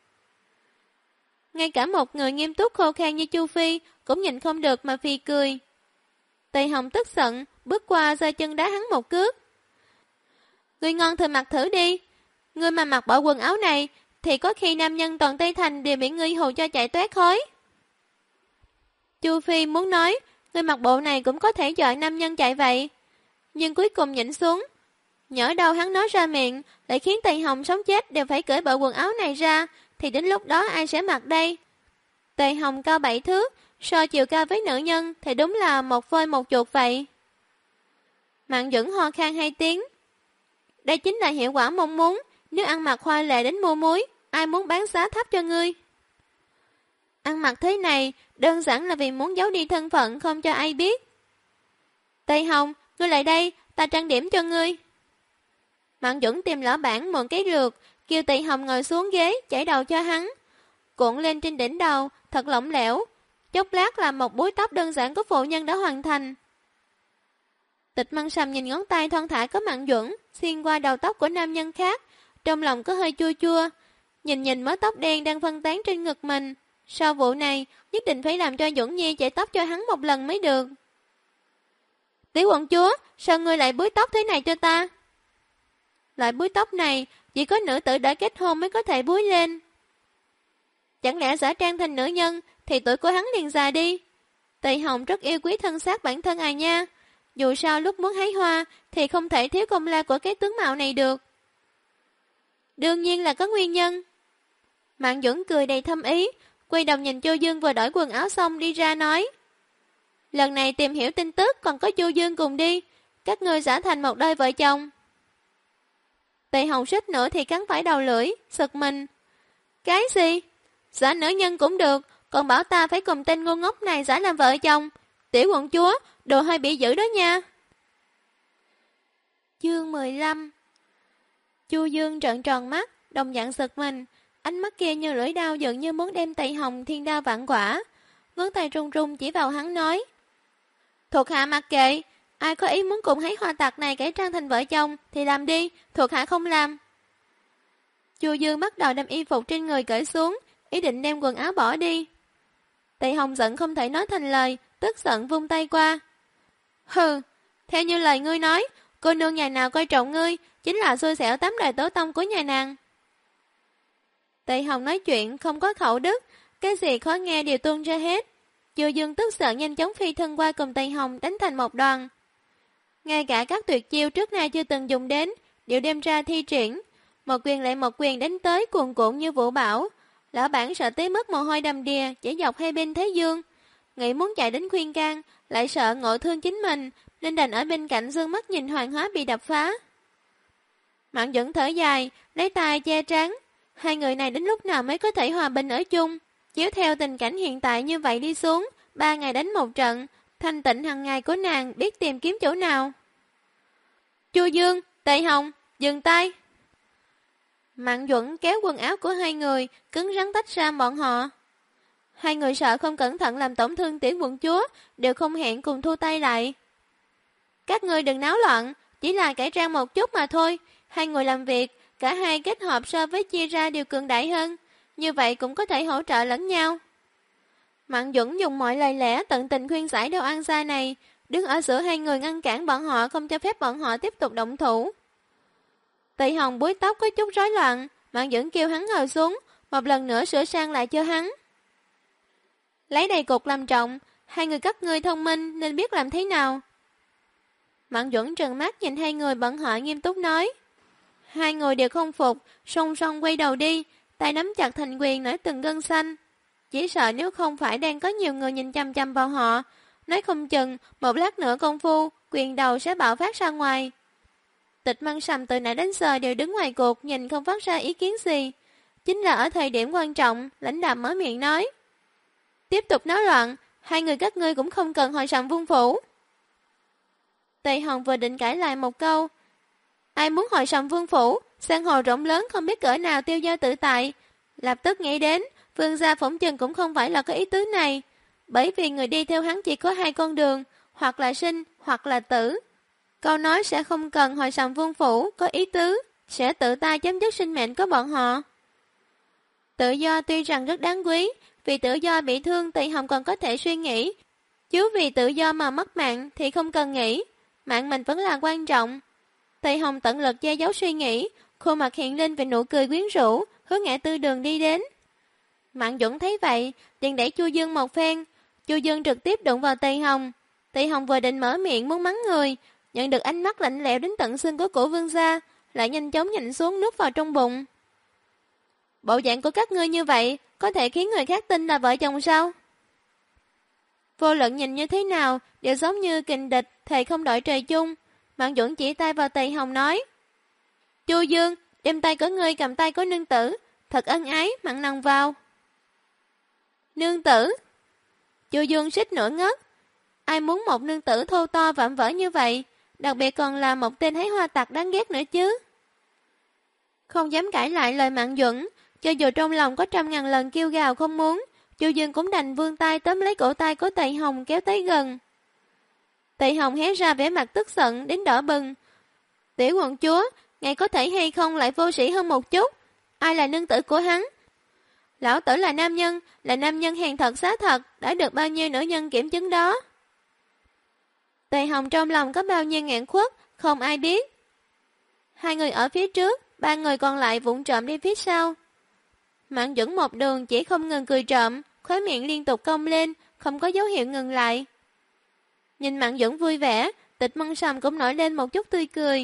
Speaker 1: Ngay cả một người nghiêm túc khô khan như Chu Phi cũng nhìn không được mà phì cười. Tề Hồng tức giận, bước qua giơ chân đá hắn một cước. Ngươi ngon thì mặc thử đi. Ngươi mà mặc bộ quần áo này thì có khi nam nhân toàn Tây Thành đều bị ngươi hù cho chạy toét khói. Chu Phi muốn nói, ngươi mặc bộ này cũng có thể dọa nam nhân chạy vậy. Nhưng cuối cùng nhịn xuống. Nhỡ đâu hắn nói ra miệng, lại khiến Tề Hồng sống chết đều phải cởi bộ quần áo này ra, thì đến lúc đó ai sẽ mặc đây? Tề Hồng cao 7 thước, so chiều cao với nữ nhân thì đúng là một phơi một chuột vậy. Mạn Duẩn ho khan 2 tiếng. Đây chính là hiệu quả mong muốn, nếu ăn mặc hoa lệ đến mua muối, ai muốn bán giá thấp cho ngươi? Ăn mặc thế này, đơn giản là vì muốn giấu đi thân phận không cho ai biết. Tề Hồng, ngươi lại đây, ta trang điểm cho ngươi. Mạn Duẩn tìm lõ bản mượn cái rượt, kêu Tề Hồng ngồi xuống ghế, chảy đầu cho hắn. Cuộn lên trên đỉnh đầu, thật lỏng lẻo. Chốc lát là một búi tóc đơn giản của phụ nhân đã hoàn thành. Tịch Mân Sầm nhìn ngón tay thon thả của Mạn Duẩn, xuyên qua đầu tóc của nam nhân khác, trong lòng có hơi chua chua. Nhìn mớ tóc đen đang phân tán trên ngực mình. Sau vụ này, nhất định phải làm cho Duẩn Nhi chải tóc cho hắn một lần mới được. Tiểu quận chúa, sao ngươi lại búi tóc thế này cho ta? Loại búi tóc này, chỉ có nữ tử đã kết hôn mới có thể búi lên. Chẳng lẽ giả trang thành nữ nhân, thì tuổi của hắn liền già đi. Tề Hồng rất yêu quý thân xác bản thân à nha. Dù sao lúc muốn hái hoa, thì không thể thiếu công lao của cái tướng mạo này được. Đương nhiên là có nguyên nhân. Mạn Duẩn cười đầy thâm ý, quay đầu nhìn Chu Dương vừa đổi quần áo xong đi ra nói. Lần này tìm hiểu tin tức còn có Chu Dương cùng đi, các ngươi giả thành một đôi vợ chồng. Tề Hồng suýt nữa thì cắn phải đầu lưỡi, sực mình. Cái gì? Giả nữ nhân cũng được, còn bảo ta phải cùng tên ngu ngốc này giả làm vợ chồng. Tiểu quận chúa, đồ hơi bị dữ đó nha. Chương 15. Chu Dương trợn tròn mắt, đồng dạng sực mình, ánh mắt kia như lưỡi dao dường như muốn đem Tề Hồng thiên đao vạn quả. Ngón tay run run chỉ vào hắn nói: "Thuộc hạ mặc kệ, ai có ý muốn cùng hấy hoa tặc này cải trang thành vợ chồng thì làm đi, thuộc hạ không làm." Chu Dương bắt đầu đem y phục trên người cởi xuống, ý định đem quần áo bỏ đi. Tề Hồng giận không thể nói thành lời, tức giận vung tay qua. "Hừ, theo như lời ngươi nói, cô nương nhà nào coi trọng ngươi, chính là xui xẻo tám đời tổ tông của nhà nàng." Tề Hồng nói chuyện không có khẩu đức, cái gì khó nghe đều tuôn ra hết. Chu Dương tức giận nhanh chóng phi thân qua cùng Tề Hồng đánh thành một đoàn. Ngay cả các tuyệt chiêu trước nay chưa từng dùng đến đều đem ra thi triển, một quyền lại một quyền đánh tới cuồn cuộn như vũ bão. Lão bản sợ tới mức mồ hôi đầm đìa chảy dọc hai bên thái dương, nghĩ muốn chạy đến khuyên can, lại sợ ngộ thương chính mình, nên đành ở bên cạnh dương mắt nhìn Hoàng Hóa bị đập phá. Mạn Duẩn thở dài, lấy tay che trán. Hai người này đến lúc nào mới có thể hòa bình ở chung? Chiếu theo tình cảnh hiện tại như vậy đi xuống, 3 ngày đánh một trận, thanh tịnh hàng ngày của nàng biết tìm kiếm chỗ nào. Chu Dương, Tề Hồng, dừng tay. Mạn Duẩn kéo quần áo của hai người, cứng rắn tách ra bọn họ. Hai người sợ không cẩn thận làm tổn thương tiểu quận chúa, đều không hẹn cùng thu tay lại. Các ngươi đừng náo loạn, chỉ là cải trang một chút mà thôi. Hai người làm việc, cả hai kết hợp so với chia ra đều cường đại hơn, như vậy cũng có thể hỗ trợ lẫn nhau. Mạn Duẩn dùng mọi lời lẽ tận tình khuyên giải Đao An Gia này, đứng ở giữa hai người ngăn cản bọn họ, không cho phép bọn họ tiếp tục động thủ. Tề Hồng búi tóc có chút rối loạn, Mạn Duẩn kêu hắn ngồi xuống, một lần nữa sửa sang lại cho hắn. Lấy đầy cục làm trọng, hai người các ngươi thông minh nên biết làm thế nào. Mạn Duẩn trừng mắt nhìn hai người bọn họ nghiêm túc nói. Hai người đều không phục, song song quay đầu đi, tay nắm chặt thành quyền nổi từng gân xanh. Chỉ sợ nếu không phải đang có nhiều người nhìn chăm chăm vào họ, nói không chừng một lát nữa công phu, quyền đầu sẽ bạo phát ra ngoài. Tịch Măng Sầm từ nãy đến giờ đều đứng ngoài cuộc nhìn không phát ra ý kiến gì. Chính là ở thời điểm quan trọng, lãnh đạm mở miệng nói. Tiếp tục náo loạn, hai người các ngươi cũng không cần hội sầm vương phủ. Tề Hồng vừa định cãi lại một câu. Ai muốn hội sầm vương phủ, san hồ rộng lớn không biết cỡ nào tiêu dao tự tại. Lập tức nghĩ đến, vương gia phỏng chừng cũng không phải là có ý tứ này. Bởi vì người đi theo hắn chỉ có hai con đường, hoặc là sinh, hoặc là tử. Câu nói sẽ không cần hội sầm vương phủ, có ý tứ, sẽ tự tay chấm dứt sinh mệnh của bọn họ. Tự do tuy rằng rất đáng quý, vì tự do bị thương Tề Hồng còn có thể suy nghĩ. Chứ vì tự do mà mất mạng thì không cần nghĩ, mạng mình vẫn là quan trọng. Tề Hồng tận lực che giấu suy nghĩ, khuôn mặt hiện lên về nụ cười quyến rũ, hướng Ngã Tư Đường đi đến. Mạn Duẩn thấy vậy, liền đẩy Chu Dương một phen, Chu Dương trực tiếp đụng vào Tề Hồng. Tề Hồng vừa định mở miệng muốn mắng người, nhận được ánh mắt lạnh lẽo đến tận xương của cổ vương gia, lại nhanh chóng nhìn xuống nuốt vào trong bụng. Bộ dạng của các ngươi như vậy, có thể khiến người khác tin là vợ chồng sao? Vô luận nhìn như thế nào, đều giống như kình địch, thề không đội trời chung. Mạn Duẩn chỉ tay vào Tề Hồng nói. Chu Dương, đem tay của ngươi cầm tay của nương tử, thật ân ái, mặn nồng vào. Nương tử? Chu Dương suýt nửa ngất. Ai muốn một nương tử thô to vạm vỡ như vậy, đặc biệt còn là một tên hái hoa tặc đáng ghét nữa chứ. Không dám cãi lại lời Mạn Duẩn, cho dù trong lòng có 100.000 lần kêu gào không muốn, Chu Dương cũng đành vươn tay tóm lấy cổ tay của Tề Hồng kéo tới gần. Tề Hồng hé ra vẻ mặt tức giận đến đỏ bừng. Tiểu quận chúa, ngài có thể hay không lại vô sĩ hơn một chút? Ai là nương tử của hắn? Lão tử là nam nhân hèn thật xá thật, đã được bao nhiêu nữ nhân kiểm chứng đó. Tề Hồng trong lòng có bao nhiêu nghẹn khuất, không ai biết. Hai người ở phía trước, 3 người còn lại vụng trộm đi phía sau. Mạn Duẩn một đường chỉ không ngừng cười trộm, khóe miệng liên tục cong lên, không có dấu hiệu ngừng lại. Nhìn Mạn Duẩn vui vẻ, Tịch Măng Sầm cũng nổi lên một chút tươi cười.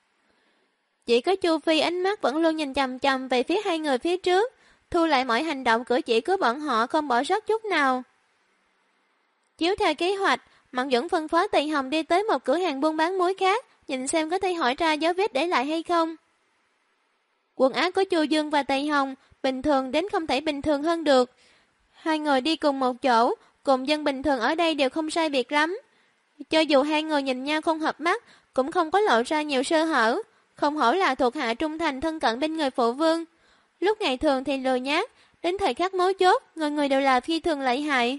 Speaker 1: Chỉ có Chu Phi ánh mắt vẫn luôn nhìn chằm chằm về phía hai người phía trước, thu lại mọi hành động cử chỉ của bọn họ không bỏ sót chút nào. Chiếu theo kế hoạch, Mạn Duẩn phân phó Tề Hồng đi tới một cửa hàng buôn bán muối khác, nhìn xem có thể hỏi ra dấu vết để lại hay không. Quần áo của Chu Dương và Tây Hồng bình thường đến không thể bình thường hơn được. Hai người đi cùng một chỗ, cùng dân bình thường ở đây đều không sai biệt lắm. Cho dù hai người nhìn nhau không hợp mắt, cũng không có lộ ra nhiều sơ hở, không hổ là thuộc hạ trung thành thân cận bên người phụ vương. Lúc ngày thường thì lười nhác, đến thời khắc mấu chốt, người người đều là phi thường lợi hại.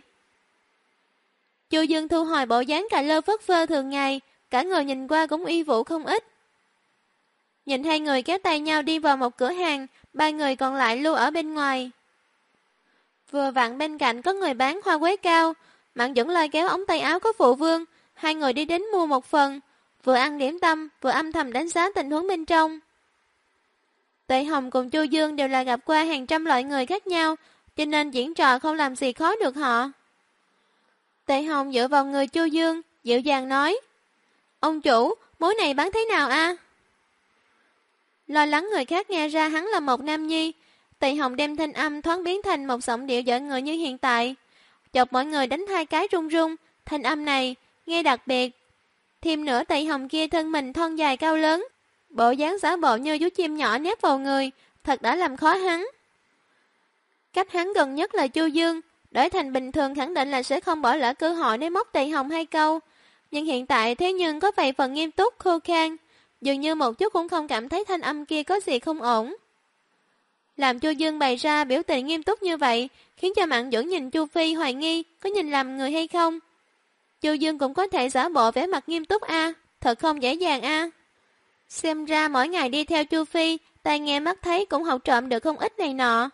Speaker 1: Chu Dương thu hồi bộ dáng cà lơ phất phơ thường ngày, cả người nhìn qua cũng uy vũ không ít. Nhìn hai người kéo tay nhau đi vào một cửa hàng, ba người còn lại lưu ở bên ngoài. Vừa vặn bên cạnh có người bán hoa quế cao, Mạn Duẩn lôi kéo ống tay áo của phụ vương, hai người đi đến mua một phần, vừa ăn điểm tâm, vừa âm thầm đánh giá tình huống bên trong. Tệ Hồng cùng Chu Dương đều là gặp qua hàng trăm loại người khác nhau, cho nên diễn trò không làm gì khó được họ. Tệ Hồng dựa vào người Chu Dương, dịu dàng nói: "Ông chủ, mối này bán thế nào a?" Lo lắng người khác nghe ra hắn là một nam nhi, Tệ Hồng đem thanh âm thoáng biến thành một giọng điệu giỡn người như hiện tại, chọc mọi người đánh hai cái run run, thanh âm này nghe đặc biệt. Thêm nữa Tệ Hồng kia thân mình thon dài cao lớn, bộ dáng giả bộ như chú chim nhỏ nép vào người, thật đã làm khó hắn. Cách hắn gần nhất là Chu Dương, đổi thành bình thường khẳng định là sẽ không bỏ lỡ cơ hội để móc Tệ Hồng hai câu, nhưng hiện tại thế nhưng có vài phần nghiêm túc khô khan, dường như một chút cũng không cảm thấy thanh âm kia có gì không ổn. Làm Chu Dương bày ra biểu tình nghiêm túc như vậy, khiến cho Mạn Duẩn nhìn Chu Phi hoài nghi có nhìn lầm người hay không. Chu Dương cũng có thể giả bộ vẻ mặt nghiêm túc a, thật không dễ dàng a. Xem ra mỗi ngày đi theo Chu Phi, tai nghe mắt thấy cũng học trộm được không ít này nọ.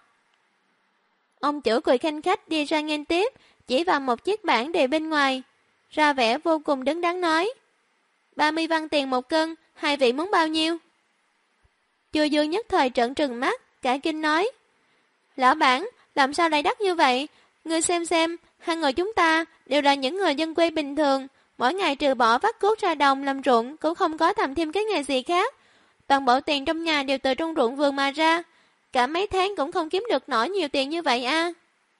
Speaker 1: Ông chủ cười khanh khách đi ra nghênh tiếp, chỉ vào một chiếc bảng đề bên ngoài, ra vẻ vô cùng đứng đắn nói: 30 văn tiền một cân, hai vị muốn bao nhiêu? Chu Dương nhất thời trợn trừng mắt, cả kinh nói: "Lão bản, làm sao lại đắt như vậy? Ngươi xem, hai người chúng ta đều là những người dân quê bình thường, mỗi ngày trừ bỏ vắt cuốc ra đồng làm ruộng cũng không có làm thêm cái nghề gì khác. Toàn bộ tiền trong nhà đều từ trong ruộng vườn mà ra, cả mấy tháng cũng không kiếm được nổi nhiều tiền như vậy a."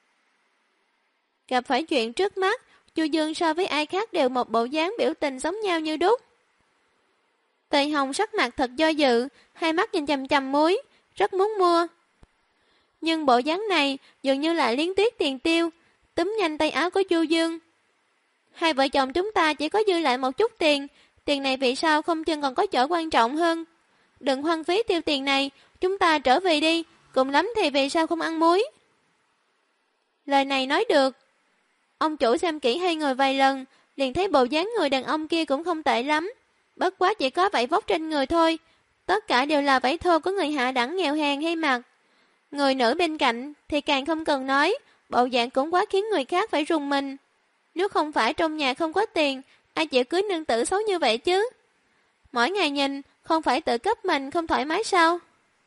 Speaker 1: Gặp phải chuyện trước mắt, Chu Dương so với ai khác đều một bộ dáng biểu tình giống nhau như đúc. Tề Hồng sắc mặt thật do dự, hai mắt nhìn chằm chằm muối, rất muốn mua. Nhưng bộ dáng này dường như lại liến tuyết tiền tiêu, túm nhanh tay áo của Chu Dương. Hai vợ chồng chúng ta chỉ có dư lại một chút tiền, tiền này vì sao không chừng còn có chỗ quan trọng hơn. Đừng hoang phí tiêu tiền này, chúng ta trở về đi, cùng lắm thì vì sao không ăn muối. Lời này nói được. Ông chủ xem kỹ hai người vài lần, liền thấy bộ dáng người đàn ông kia cũng không tệ lắm. Bất quá chỉ có vảy vóc trên người thôi, tất cả đều là vảy thô của người hạ đẳng nghèo hèn hay mặc. Người nữ bên cạnh thì càng không cần nói, bộ dạng cũng quá khiến người khác phải rùng mình. Nếu không phải trong nhà không có tiền, ai chịu cưới nương tử xấu như vậy chứ? Mỗi ngày nhìn, không phải tự cấp mình không thoải mái sao?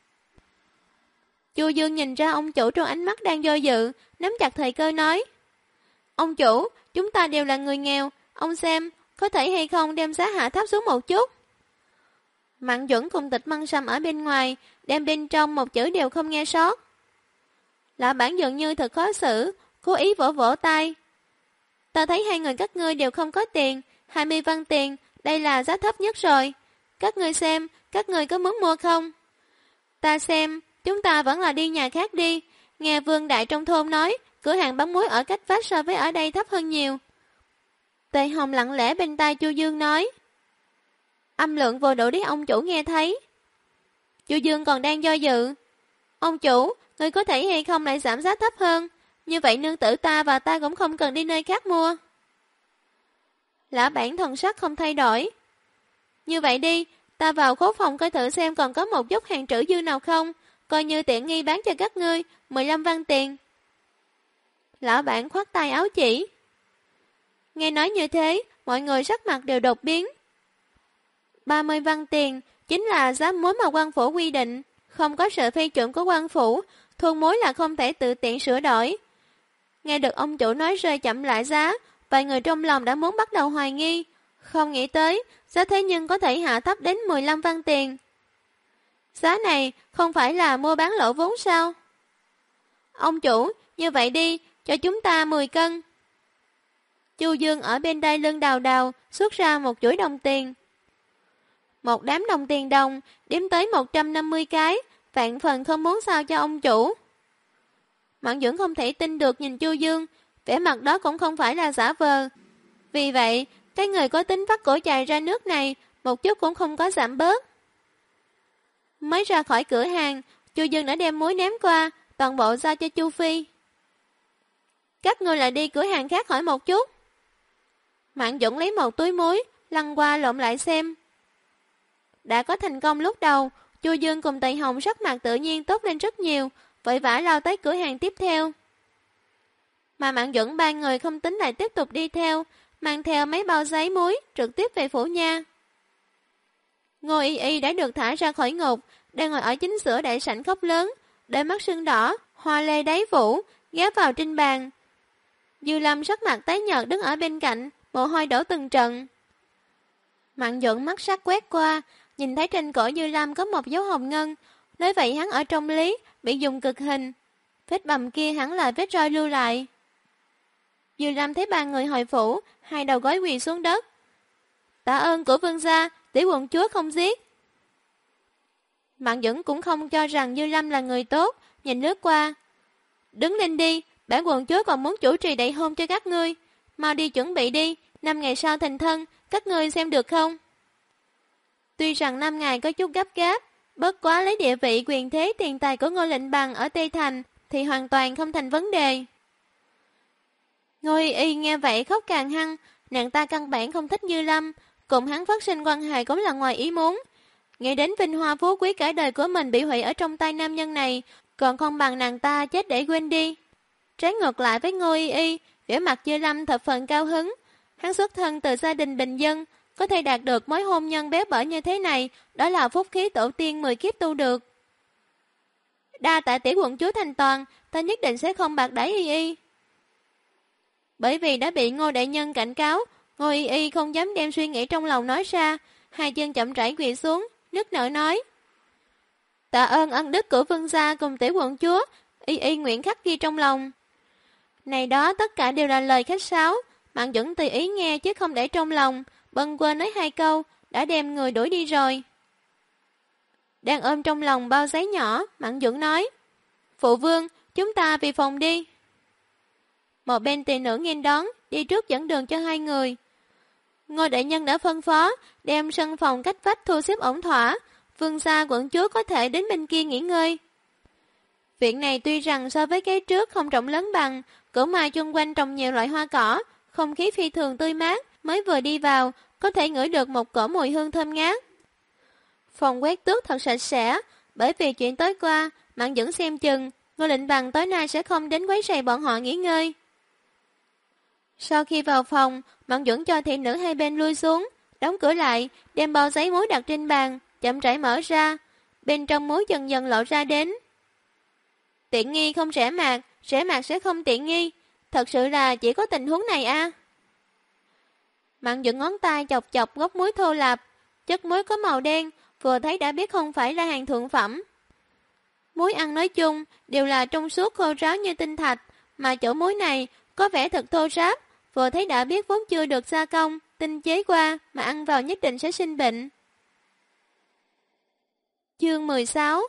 Speaker 1: Chu Dương nhìn ra ông chủ trong ánh mắt đang do dự, nắm chặt thời cơ nói: "Ông chủ, chúng ta đều là người nghèo, ông xem, có thể hay không đem giá hạ thấp xuống một chút?" Mạn Duẩn cùng Tịch Măng Sâm ở bên ngoài, đem bên trong một chữ đều không nghe sót. Lão bản dường như thật khó xử, cố ý vỗ vỗ tay. "Ta thấy hai người các ngươi đều không có tiền, 20 văn tiền, đây là giá thấp nhất rồi. Các ngươi xem, các ngươi có muốn mua không?" "Ta xem, chúng ta vẫn là đi nhà khác đi. Nghe Vương Đại trong thôn nói, cửa hàng bán muối ở cách vách so với ở đây thấp hơn nhiều." Tề Hồng lặng lẽ bên tai Chu Dương nói. Âm lượng vừa đủ để ông chủ nghe thấy. Chu Dương còn đang do dự. "Ông chủ, ngươi có thể hay không lại giảm giá thấp hơn? Như vậy nương tử ta và ta cũng không cần đi nơi khác mua." Lão bản thần sắc không thay đổi. "Như vậy đi, ta vào khố phòng coi thử xem còn có một chút hàng trữ dư nào không, coi như tiện nghi bán cho các ngươi, 15 văn tiền." Lão bản khoát tay áo chỉ. Nghe nói như thế, mọi người sắc mặt đều đột biến. 30 văn tiền chính là giá muối mà quan phủ quy định, không có sự phê chuẩn của quan phủ, thôn muối là không thể tự tiện sửa đổi. Nghe được ông chủ nói rơi chậm lại giá, vài người trong lòng đã muốn bắt đầu hoài nghi, không nghĩ tới giá thế nhưng có thể hạ thấp đến 15 văn tiền. Giá này không phải là mua bán lỗ vốn sao? "Ông chủ, như vậy đi, cho chúng ta 10 cân. Chu Dương ở bên đây lưng đào đào, xuất ra một chuỗi đồng tiền. Một đám đồng tiền đồng, đếm tới 150 cái, vạn phần không muốn sao cho ông chủ. Mạn Duẩn không thể tin được nhìn Chu Dương, vẻ mặt đó cũng không phải là giả vờ. Vì vậy, cái người có tính vắt cổ chạy ra nước này một chút cũng không có giảm bớt. Mới ra khỏi cửa hàng, Chu Dương đã đem muối ném qua, toàn bộ giao cho Chu Phi. Các ngươi lại đi cửa hàng khác hỏi một chút. Mạn Duẩn lấy một túi muối, lăn qua lộn lại xem. Đã có thành công lúc đầu, Chu Dương cùng Tề Hồng sắc mặt tự nhiên tốt lên rất nhiều, vội vã lao tới cửa hàng tiếp theo. Mà Mạn Duẩn ba người không tính lại tiếp tục đi theo, mang theo mấy bao giấy muối trực tiếp về phủ nha. Ngô Y Y đã được thả ra khỏi ngục, đang ngồi ở chính giữa đại sảnh khóc lớn, đôi mắt sưng đỏ, hoa lê đáy vũ, ghé vào trên bàn. Dư Lâm sắc mặt tái nhợt đứng ở bên cạnh, mồ hôi đổ từng trận. Mạn Duẩn mắt sắc quét qua, nhìn thấy trên cổ Dư Lâm có một dấu hồng ngân, nói vậy hắn ở trong lý, bị dùng cực hình. Vết bầm kia hẳn là vết roi lưu lại. Dư Lâm thấy ba người hồi phủ, hai đầu gối quỳ xuống đất. Tạ ơn của vương gia, tiểu quận chúa không giết. Mạn Duẩn cũng không cho rằng Dư Lâm là người tốt, nhìn lướt qua. Đứng lên đi, bản quận chúa còn muốn chủ trì đại hôn cho các ngươi. Mau đi chuẩn bị đi, 5 ngày sau thành thân, các ngươi xem được không? Tuy rằng 5 ngày có chút gấp gáp, bất quá lấy địa vị quyền thế tiền tài của Ngô Lệnh Bằng ở Tây Thành thì hoàn toàn không thành vấn đề. Ngô Y Y nghe vậy khóc càng hăng, nàng ta căn bản không thích Dư Lâm, cùng hắn phát sinh quan hệ cũng là ngoài ý muốn. Nghĩ đến vinh hoa phú quý cả đời của mình bị hủy ở trong tay nam nhân này, còn không bằng nàng ta chết để quên đi. Trái ngược lại với Ngô Y Y, vẻ mặt Dư Lâm thập phần cao hứng. Hắn xuất thân từ gia đình bình dân, có thể đạt được mối hôn nhân béo bở như thế này, đó là phúc khí tổ tiên 10 kiếp tu được. Đa tạ tiểu quận chúa thành toàn, ta nhất định sẽ không bạc đãi Y Y. Bởi vì đã bị Ngô đại nhân cảnh cáo, Ngô Y Y không dám đem suy nghĩ trong lòng nói ra, hai chân chậm rãi quỳ xuống, nức nở nói. Tạ ơn ân đức của vương gia cùng tiểu quận chúa, Y Y nguyện khắc ghi trong lòng. Này đó tất cả đều là lời khách sáo, Mạn Duẩn tùy ý nghe chứ không để trong lòng, bâng quơ nói 2 câu, đã đem người đuổi đi rồi. Đang ôm trong lòng bao giấy nhỏ, Mạn Duẩn nói. Phụ vương, chúng ta về phòng đi. Một bên tỳ nữ nghênh đón, đi trước dẫn đường cho hai người. Ngô đại nhân đã phân phó, đem sân phòng cách vách thu xếp ổn thỏa, vương gia quận chúa có thể đến bên kia nghỉ ngơi. Viện này tuy rằng so với cái trước không rộng lớn bằng, cỏ mai chung quanh trồng nhiều loại hoa cỏ, không khí phi thường tươi mát, mới vừa đi vào, có thể ngửi được một cỗ mùi hương thơm ngát. Phòng quét tước thật sạch sẽ, bởi vì chuyện tối qua, Mạn Duẩn xem chừng, Ngô Lệnh Bằng tối nay sẽ không đến quấy rầy bọn họ nghỉ ngơi. Sau khi vào phòng, Mạn Duẩn cho thị nữ hai bên lui xuống, đóng cửa lại, đem bao giấy muối đặt trên bàn, chậm rãi mở ra, bên trong muối dần dần lộ ra đến. Tiện nghi không rẻ mạt sẽ không tiện nghi, thật sự là chỉ có tình huống này a. Mạn Duẩn ngón tay chọc chọc gốc muối thô lạp, chất muối có màu đen, vừa thấy đã biết không phải là hàng thượng phẩm. Muối ăn nói chung đều là trong suốt khô ráo như tinh thạch, mà chỗ muối này có vẻ thật thô ráp, vừa thấy đã biết vốn chưa được gia công, tinh chế qua mà ăn vào nhất định sẽ sinh bệnh. Chương 16.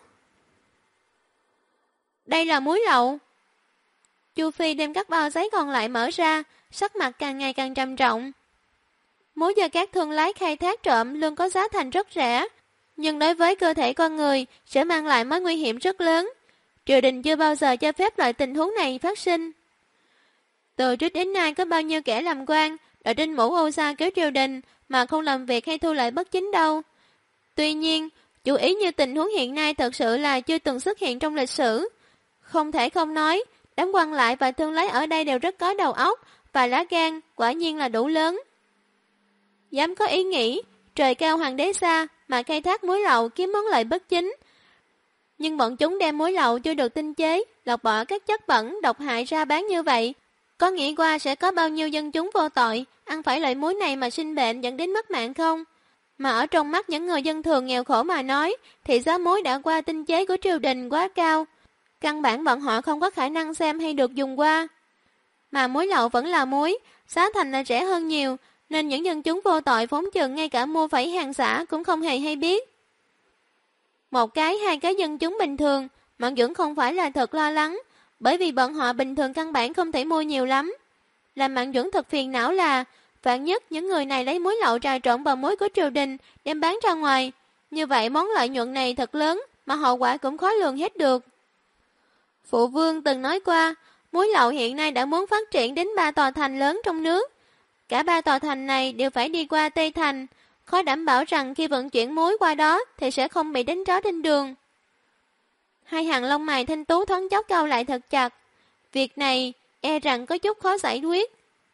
Speaker 1: Đây là muối lậu. Chu Phi đem các bao giấy còn lại mở ra, sắc mặt càng ngày càng trầm trọng. Muối do các thương lái khai thác trộm luôn có giá thành rất rẻ, nhưng đối với cơ thể con người sẽ mang lại mối nguy hiểm rất lớn. Triều đình chưa bao giờ cho phép loại tình huống này phát sinh. Từ trước đến nay có bao nhiêu kẻ làm quan, đội trên mũ ô sa kéo triều đình mà không làm việc hay thu lợi bất chính đâu. Tuy nhiên, chú ý như tình huống hiện nay thật sự là chưa từng xuất hiện trong lịch sử. Không thể không nói, đám quan lại và thương lái ở đây đều rất có đầu óc và lá gan, quả nhiên là đủ lớn. Dám có ý nghĩ, trời cao hoàng đế xa mà khai thác muối lậu kiếm món lợi bất chính. Nhưng bọn chúng đem muối lậu chưa được tinh chế, lọc bỏ các chất bẩn, độc hại ra bán như vậy. Có nghĩ qua sẽ có bao nhiêu dân chúng vô tội, ăn phải loại muối này mà sinh bệnh dẫn đến mất mạng không? Mà ở trong mắt những người dân thường nghèo khổ mà nói, thì giá muối đã qua tinh chế của triều đình quá cao. Căn bản bọn họ không có khả năng xem hay được dùng qua. Mà muối lậu vẫn là muối, giá thành là rẻ hơn nhiều, nên những dân chúng vô tội phóng chừng ngay cả mua phải hàng giả cũng không hề hay biết. một cái hai cái dân chúng bình thường, Mạn Duẩn không phải là thật lo lắng, bởi vì bọn họ bình thường căn bản không thể mua nhiều lắm. Làm Mạn Duẩn thật phiền não là, vạn nhất những người này lấy muối lậu trà trộn vào muối của triều đình đem bán ra ngoài. Như vậy món lợi nhuận này thật lớn, mà hậu quả cũng khó lường hết được. Phụ vương từng nói qua, muối lậu hiện nay đã muốn phát triển đến 3 tòa thành lớn trong nước. Cả 3 tòa thành này đều phải đi qua Tây Thành, khó đảm bảo rằng khi vận chuyển muối qua đó thì sẽ không bị đánh tráo trên đường. Hai hàng lông mày thanh tú thoáng chốc cau lại thật chặt. Việc này e rằng có chút khó giải quyết.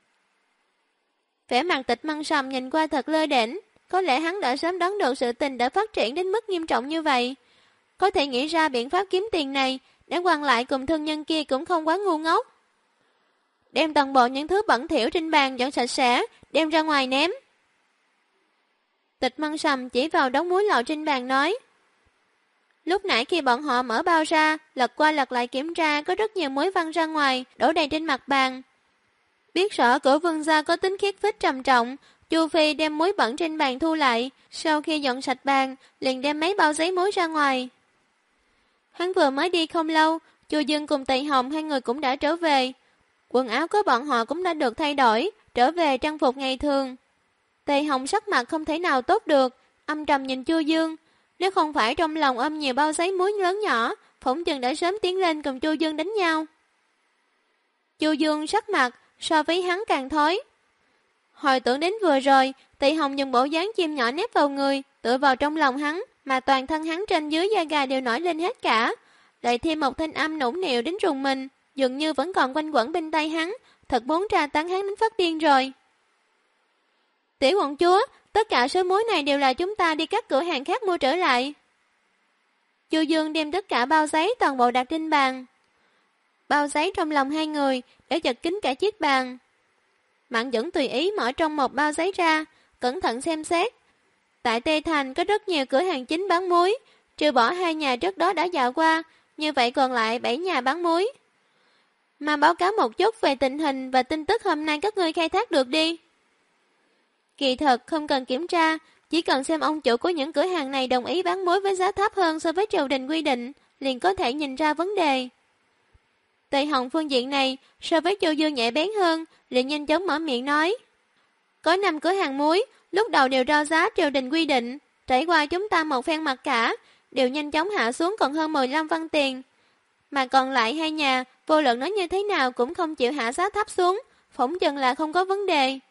Speaker 1: Vẻ mặt Tịch Măng Sầm nhìn qua thật lơ đễnh, có lẽ hắn đã sớm đoán được sự tình đã phát triển đến mức nghiêm trọng như vậy. Có thể nghĩ ra biện pháp kiếm tiền này, để quan lại cùng thương nhân kia cũng không quá ngu ngốc. Đem toàn bộ những thứ bẩn thỉu trên bàn dọn sạch sẽ, đem ra ngoài ném. Tịch Măng Sầm chỉ vào đống muối lậu trên bàn nói. Lúc nãy khi bọn họ mở bao ra, lật qua lật lại kiểm tra có rất nhiều muối văng ra ngoài, đổ đầy trên mặt bàn. Biết rõ của vương gia có tính khiết phích trầm trọng, Chu Phi đem muối bẩn trên bàn thu lại, sau khi dọn sạch bàn, liền đem mấy bao giấy muối ra ngoài. Hắn vừa mới đi không lâu, Chu Dương cùng Tỳ Hồng hai người cũng đã trở về. Quần áo của bọn họ cũng đã được thay đổi, trở về trang phục ngày thường. Tỳ Hồng sắc mặt không thể nào tốt được, âm trầm nhìn Chu Dương. Nếu không phải trong lòng ôm nhiều bao giấy muối lớn nhỏ, phỏng chừng đã sớm tiến lên cùng Chu Dương đánh nhau. Chu Dương sắc mặt so với hắn càng thối. Hồi tưởng đến vừa rồi, Tỳ Hồng dùng bộ dáng chim nhỏ nép vào người, tựa vào trong lòng hắn, mà toàn thân hắn trên dưới da gà đều nổi lên hết cả. Lại thêm một thanh âm nũng nịu đến rùng mình, dường như vẫn còn quanh quẩn bên tay hắn, thật muốn tra tấn hắn đến phát điên rồi. Tiểu quận chúa, tất cả số muối này đều là chúng ta đi các cửa hàng khác mua trở lại. Chu Dương đem tất cả bao giấy toàn bộ đặt trên bàn. Bao giấy trong lòng hai người để chật kín cả chiếc bàn. Mạn Duẩn tùy ý mở trong một bao giấy ra, cẩn thận xem xét. Tại Tây Thành có rất nhiều cửa hàng chính bán muối, trừ bỏ 2 nhà trước đó đã dạo qua, như vậy còn lại 7 nhà bán muối. Mà báo cáo một chút về tình hình và tin tức hôm nay các ngươi khai thác được đi. Kỳ thật không cần kiểm tra, chỉ cần xem ông chủ của những cửa hàng này đồng ý bán muối với giá thấp hơn so với triều đình quy định, liền có thể nhìn ra vấn đề. Tây Hồng phương diện này, so với Chu Dương nhẹ bén hơn, liền nhanh chóng mở miệng nói. Có 5 cửa hàng muối, lúc đầu đều rao giá triều đình quy định, trải qua chúng ta một phen mặc cả, đều nhanh chóng hạ xuống còn hơn 15 văn tiền. Mà còn lại 2 nhà, vô luận nói như thế nào cũng không chịu hạ giá thấp xuống, phỏng chừng là không có vấn đề.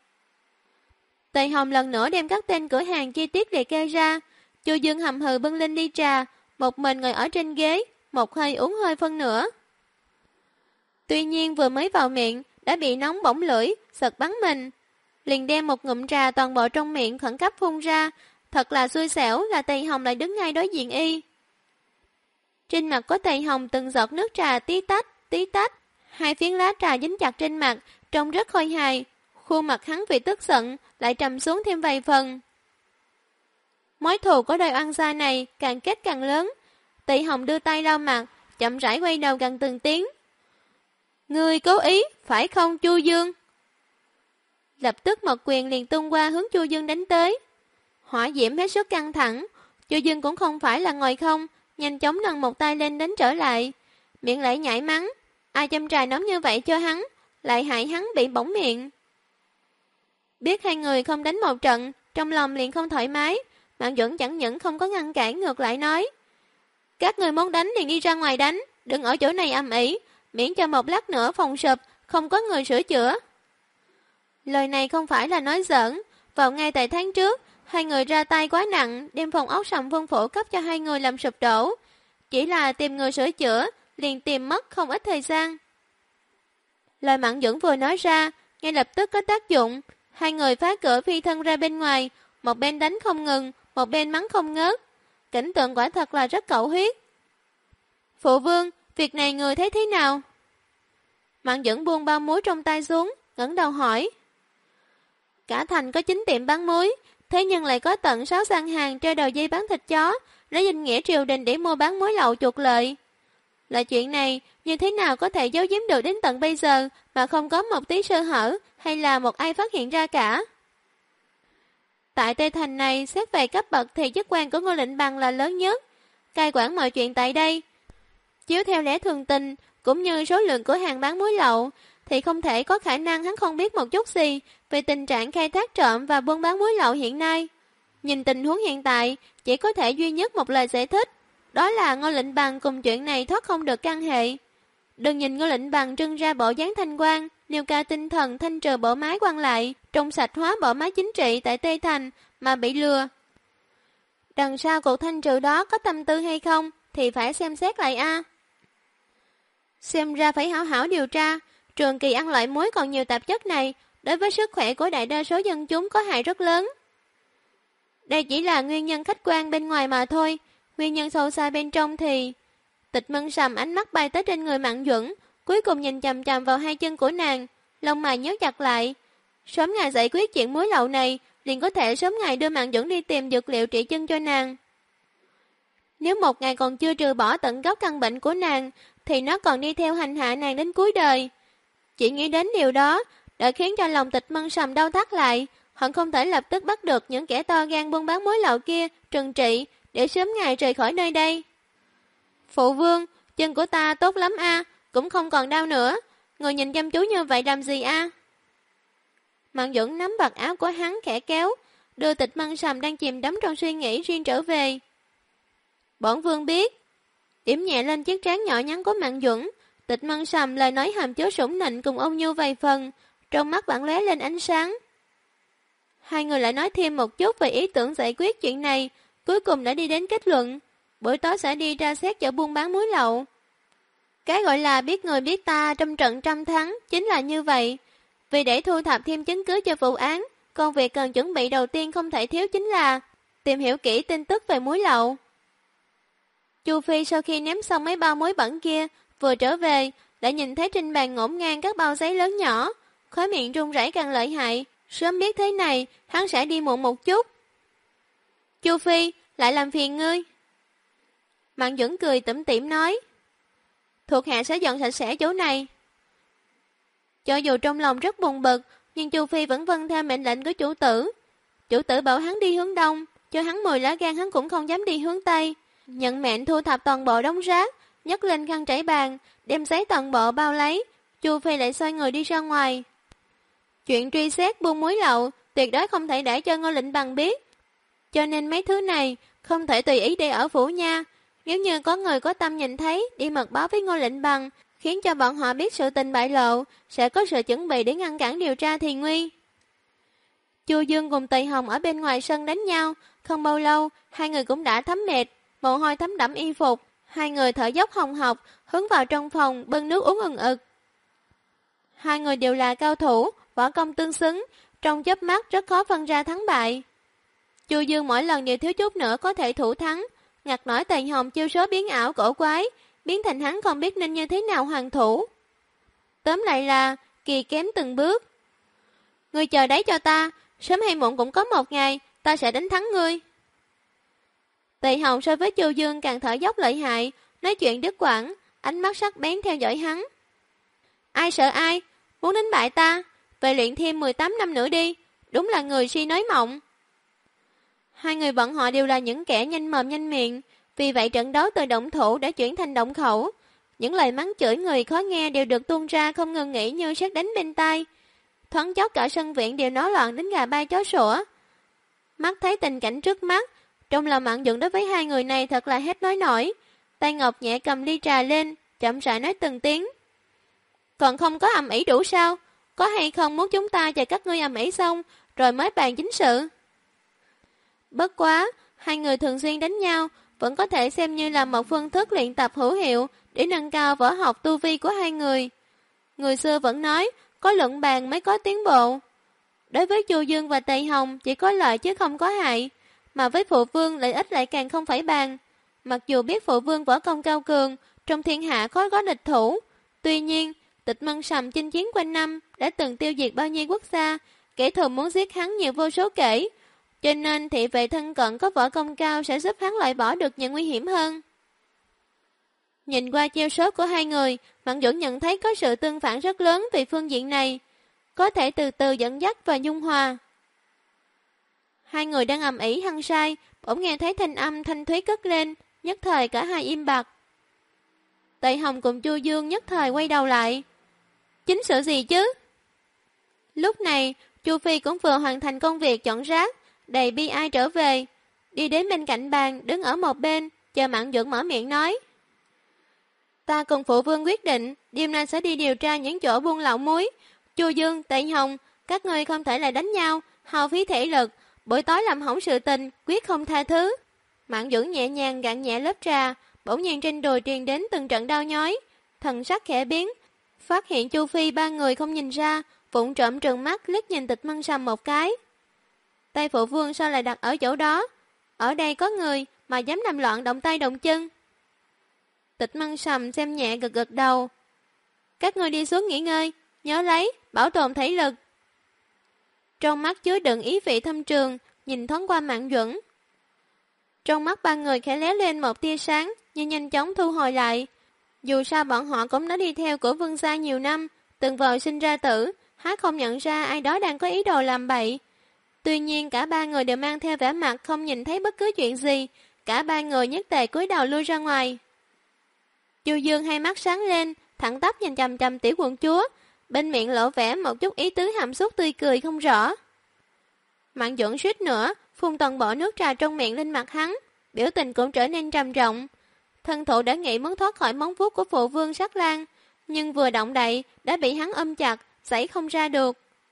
Speaker 1: Tây Hồng lần nữa đem các tên cửa hàng chi tiết liệt kê ra. Chu Dương hầm hừ bưng lên ly trà, một mình ngồi ở trên ghế, một hơi uống hơi phân nửa. Tuy nhiên vừa mới vào miệng đã bị nóng bỏng lưỡi, giật bắn mình. Liền đem một ngụm trà toàn bộ trong miệng khẩn cấp phun ra. Thật là xui xẻo là Tây Hồng lại đứng ngay đối diện y. Trên mặt có Tây Hồng từng giọt nước trà tí tách. 2 phiến lá trà dính chặt trên mặt, trông rất khôi hài. Khuôn mặt hắn vì tức giận lại trầm xuống thêm vài phần. Mối thù của đôi ăn xa này càng kết càng lớn. Tây Hồng đưa tay lau mặt, chậm rãi quay đầu gần từng tiếng. Ngươi cố ý, phải không Chu Dương? Lập tức một quyền liền tung qua hướng Chu Dương đánh tới. Hỏa diễm hết sức căng thẳng, Chu Dương cũng không phải là ngồi không, nhanh chóng nâng một tay lên đánh trở lại. Miệng lại nhảy mắng, ai châm trà nóng như vậy cho hắn, lại hại hắn bị bỏng miệng. Biết hai người không đánh một trận, trong lòng liền không thoải mái, Mạn Duẩn chẳng những không có ngăn cản ngược lại nói. Các người muốn đánh liền đi ra ngoài đánh, đừng ở chỗ này ầm ĩ, miễn cho một lát nữa phòng sụp, không có người sửa chữa. Lời này không phải là nói giỡn, vào ngay tại tháng trước, hai người ra tay quá nặng, đem phòng ốc Sầm Vân Phủ cấp cho hai người làm sụp đổ. Chỉ là tìm người sửa chữa, liền tìm mất không ít thời gian. Lời Mạn Duẩn vừa nói ra, ngay lập tức có tác dụng. Hai người phá cửa phi thân ra bên ngoài, một bên đánh không ngừng, một bên mắng không ngớt. Cảnh tượng quả thật là rất cẩu huyết. Phụ vương, việc này người thấy thế nào? Mạn Duẩn buông bao muối trong tay xuống, ngẩng đầu hỏi. Cả thành có 9 tiệm bán muối, thế nhưng lại có tận 6 gian hàng treo đầu dây bán thịt chó, lấy danh nghĩa triều đình để mua bán muối lậu chuộc lợi. Là chuyện này, như thế nào có thể giấu giếm được đến tận bây giờ mà không có một tí sơ hở hay là một ai phát hiện ra cả? Tại Tây Thành này, xét về cấp bậc thì chức quan của Ngô Lệnh Bằng là lớn nhất. cai quản mọi chuyện tại đây. Chiếu theo lẽ thường tình, cũng như số lượng cửa hàng bán muối lậu, thì không thể có khả năng hắn không biết một chút gì về tình trạng khai thác trộm và buôn bán muối lậu hiện nay. Nhìn tình huống hiện tại, chỉ có thể duy nhất một lời giải thích, đó là Ngô Lệnh Bằng cùng chuyện này thoát không được can hệ. Đừng nhìn Ngô Lệnh Bằng trưng ra bộ dáng thanh quan, nêu cao tinh thần thanh trừ bộ máy quan lại, trong sạch hóa bộ máy chính trị tại Tây Thành mà bị lừa. Đằng sau cuộc thanh trừ đó có tâm tư hay không thì phải xem xét lại a. Xem ra phải hảo hảo điều tra, trường kỳ ăn loại muối còn nhiều tạp chất này, đối với sức khỏe của đại đa số dân chúng có hại rất lớn. Đây chỉ là nguyên nhân khách quan bên ngoài mà thôi, nguyên nhân sâu xa bên trong thì... Tịch Mân Sầm ánh mắt bay tới trên người Mạn Duẩn, cuối cùng nhìn chằm chằm vào hai chân của nàng, lông mày nhíu chặt lại. Sớm ngày giải quyết chuyện muối lậu này, liền có thể sớm ngày đưa Mạn Duẩn đi tìm dược liệu trị chân cho nàng. Nếu một ngày còn chưa trừ bỏ tận gốc căn bệnh của nàng, thì nó còn đi theo hành hạ nàng đến cuối đời. Chỉ nghĩ đến điều đó, đã khiến cho lòng Tịch Mân Sầm đau thắt lại, hận không thể lập tức bắt được những kẻ to gan buôn bán muối lậu kia, trừng trị, để sớm ngày rời khỏi nơi đây. Phụ vương, chân của ta tốt lắm a, cũng không còn đau nữa, người nhìn chăm chú như vậy làm gì a? Mạn Duẩn nắm bật áo của hắn khẽ kéo, đưa Tịch Mân Sầm đang chìm đắm trong suy nghĩ riêng trở về. Bổn vương biết. Điểm nhẹ lên chiếc trán nhỏ nhắn của Mạn Duẩn, Tịch Mân Sầm lời nói hàm chứa sủng nịnh cùng ôn nhu vài phần, trong mắt bạn lóe lên ánh sáng. Hai người lại nói thêm một chút về ý tưởng giải quyết chuyện này, cuối cùng đã đi đến kết luận, buổi tối sẽ đi ra xét chợ buôn bán muối lậu. Cái gọi là biết người biết ta trăm trận trăm thắng, chính là như vậy. Vì để thu thập thêm chứng cứ cho vụ án, công việc cần chuẩn bị đầu tiên không thể thiếu chính là tìm hiểu kỹ tin tức về muối lậu. Chu Phi sau khi ném xong mấy bao muối bẩn kia, vừa trở về, đã nhìn thấy trên bàn ngổn ngang các bao giấy lớn nhỏ, khóe miệng run rẩy càng lợi hại. Sớm biết thế này, hắn sẽ đi muộn một chút. Chu Phi, lại làm phiền ngươi. Mạn Duẩn cười tủm tỉm nói, thuộc hạ sẽ dọn sạch sẽ chỗ này. Cho dù trong lòng rất buồn bực, nhưng Chu Phi vẫn vâng theo mệnh lệnh của chủ tử. Chủ tử bảo hắn đi hướng đông, cho hắn 10 lá gan hắn cũng không dám đi hướng tây. Nhận mệnh thu thập toàn bộ đống rác, nhấc lên khăn trải bàn, đem giấy toàn bộ bao lấy. Chu Phi lại xoay người đi ra ngoài. Chuyện truy xét buôn muối lậu tuyệt đối không thể để cho Ngô Lệnh Bằng biết, cho nên mấy thứ này không thể tùy ý để ở phủ nha. Nếu như có người có tâm nhìn thấy, đi mật báo với Ngô Lệnh Bằng, khiến cho bọn họ biết sự tình bại lộ, sẽ có sự chuẩn bị để ngăn cản điều tra thì nguy. Chu Dương cùng Tề Hồng ở bên ngoài sân đánh nhau, không bao lâu, hai người cũng đã thấm mệt, mồ hôi thấm đẫm y phục, hai người thở dốc hồng hộc, hướng vào trong phòng bưng nước uống ừng ực. Hai người đều là cao thủ, võ công tương xứng, trong chớp mắt rất khó phân ra thắng bại. Chu Dương mỗi lần đều thiếu chút nữa có thể thủ thắng, ngặt nổi Tề Hồng chiêu số biến ảo cổ quái, biến thành hắn không biết nên như thế nào hoàn thủ. Tóm lại là kỳ kém từng bước. Ngươi chờ đấy cho ta, sớm hay muộn cũng có một ngày, ta sẽ đánh thắng ngươi. Tề Hồng so với Chu Dương càng thở dốc lợi hại, nói chuyện đứt quãng, ánh mắt sắc bén theo dõi hắn. Ai sợ ai, muốn đánh bại ta, về luyện thêm 18 năm nữa đi, đúng là người si nói mộng. Hai người bọn họ đều là những kẻ nhanh mồm nhanh miệng, vì vậy trận đấu từ động thủ đã chuyển thành động khẩu. Những lời mắng chửi người khó nghe đều được tuôn ra không ngừng nghỉ như sét đánh bên tai. Thoáng chốc cả sân viện đều náo loạn đến gà bay chó sủa. Mắt thấy tình cảnh trước mắt, trong lòng Mạn Duẩn đối với hai người này thật là hết nói nổi. Tay Ngọc nhẹ cầm ly trà lên, chậm rãi nói từng tiếng. Còn không có ầm ĩ đủ sao? Có hay không muốn chúng ta chờ các ngươi ầm ĩ xong, rồi mới bàn chính sự? Bất quá, hai người thường xuyên đánh nhau, vẫn có thể xem như là một phương thức luyện tập hữu hiệu để nâng cao võ học tu vi của hai người. Người xưa vẫn nói, có luận bàn mới có tiến bộ. Đối với Chu Dương và Tề Hồng chỉ có lợi chứ không có hại, mà với phụ vương lợi ích lại càng không phải bàn. Mặc dù biết phụ vương võ công cao cường, trong thiên hạ khó có địch thủ, tuy nhiên, Tịch Mân Sầm chinh chiến quanh năm đã từng tiêu diệt bao nhiêu quốc gia, kẻ thù muốn giết hắn nhiều vô số kể, cho nên thị vệ thân cận có võ công cao sẽ giúp hắn loại bỏ được những nguy hiểm hơn. Nhìn qua chiêu số của hai người, Mạn Duẩn nhận thấy có sự tương phản rất lớn về phương diện này, có thể từ từ dẫn dắt và dung hòa. Hai người đang ầm ĩ hăng say, bỗng nghe thấy thanh âm thanh thúy cất lên, nhất thời cả hai im bặt. Tề Hồng cùng Chu Dương nhất thời quay đầu lại. Chính sự gì chứ? Lúc này, Chu Phi cũng vừa hoàn thành công việc chọn rác, đầy bi ai trở về, đi đến bên cạnh bàn, đứng ở một bên, chờ Mạn Duẩn mở miệng nói. Ta cùng phụ vương quyết định, đêm nay sẽ đi điều tra những chỗ buôn lậu muối. Chu Dương, Tề Hồng, các ngươi không thể lại đánh nhau, hao phí thể lực, buổi tối làm hỏng sự tình, quyết không tha thứ. Mạn Duẩn nhẹ nhàng gạn nhẹ lớp trà, bỗng nhiên trên đùi truyền đến từng trận đau nhói, thần sắc khẽ biến, phát hiện Chu Phi ba người không nhìn ra, vụng trộm trừng mắt liếc nhìn Tịch Mân Sầm một cái. Tay phụ vương sao lại đặt ở chỗ đó? Ở đây có người mà dám làm loạn động tay động chân. Tịch Mân Sầm xem nhẹ gật gật đầu. Các ngươi đi xuống nghỉ ngơi, nhớ lấy, bảo tồn thể lực. Trong mắt chứa đựng ý vị thâm trường, nhìn thoáng qua Mạn Duẩn. Trong mắt ba người khẽ lóe lên một tia sáng, nhưng nhanh chóng thu hồi lại. Dù sao bọn họ cũng đã đi theo của Vương gia nhiều năm, từng vợ sinh ra tử, há không nhận ra ai đó đang có ý đồ làm bậy. Tuy nhiên cả ba người đều mang theo vẻ mặt không nhìn thấy bất cứ chuyện gì, cả ba người nhất tề cúi đầu lui ra ngoài. Chu Dương hai mắt sáng lên, thẳng tắp nhìn chằm chằm tiểu quận chúa, bên miệng lộ vẻ một chút ý tứ hàm xúc tươi cười không rõ. Mạn Duẩn suýt nữa, phun toàn bộ nước trà trong miệng lên mặt hắn, biểu tình cũng trở nên trầm trọng. Thân thủ đã nghĩ muốn thoát khỏi móng vuốt của phụ vương Sắc Lang, nhưng vừa động đậy đã bị hắn ôm chặt, giãy không ra được.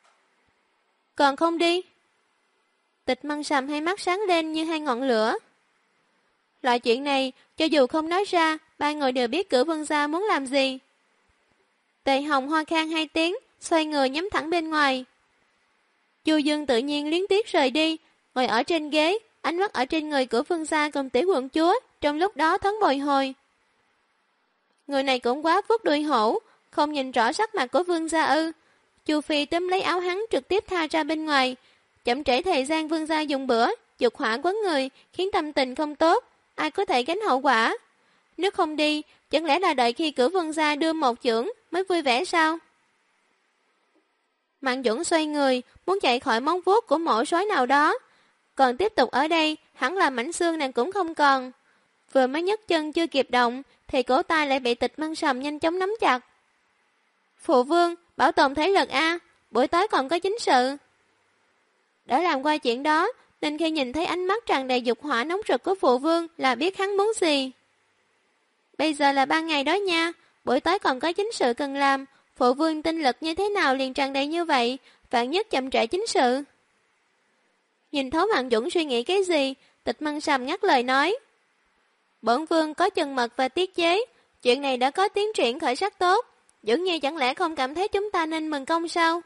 Speaker 1: Còn không đi? Tịch Mân Sầm hai mắt sáng lên như hai ngọn lửa. Loại chuyện này, cho dù không nói ra, ba người đều biết Cửu Vương gia muốn làm gì. Tề Hồng ho khan hai tiếng, xoay người nhắm thẳng bên ngoài. Chu Dương tự nhiên liếng tiếc rời đi, ngồi ở trên ghế, ánh mắt ở trên người của Vương gia cùng tiểu quận chúa, trong lúc đó thoáng bồi hồi. Người này cũng quá vuốt đuôi hổ, không nhìn rõ sắc mặt của Vương gia ư? Chu Phi túm lấy áo hắn trực tiếp tha ra bên ngoài, chậm trễ thời gian Vương gia dùng bữa, dục hỏa quấn người, khiến tâm tình không tốt, ai có thể gánh hậu quả? Nếu không đi, chẳng lẽ là đợi khi Cửu Vương gia đưa một chưởng mới vui vẻ sao? Mạn Duẩn xoay người, muốn chạy khỏi móng vuốt của mổ sói nào đó. Còn tiếp tục ở đây, hẳn là mảnh xương nàng cũng không còn. Vừa mới nhấc chân chưa kịp động, thì cổ tay lại bị Tịch Mân Sầm nhanh chóng nắm chặt. Phụ vương, bảo tồn thể lực a, buổi tối còn có chính sự. Đã làm qua chuyện đó, nên khi nhìn thấy ánh mắt tràn đầy dục hỏa nóng rực của phụ vương là biết hắn muốn gì. Bây giờ là ban ngày đó nha, buổi tối còn có chính sự cần làm, phụ vương tinh lực như thế nào liền tràn đầy như vậy, vạn nhất chậm trễ chính sự. Nhìn thấu Mạn Duẩn suy nghĩ cái gì, Tịch Mân Sầm ngắt lời nói. Bổn vương có chừng mật và tiết chế, chuyện này đã có tiến triển khởi sắc tốt, Duẩn Nhi chẳng lẽ không cảm thấy chúng ta nên mừng công sao?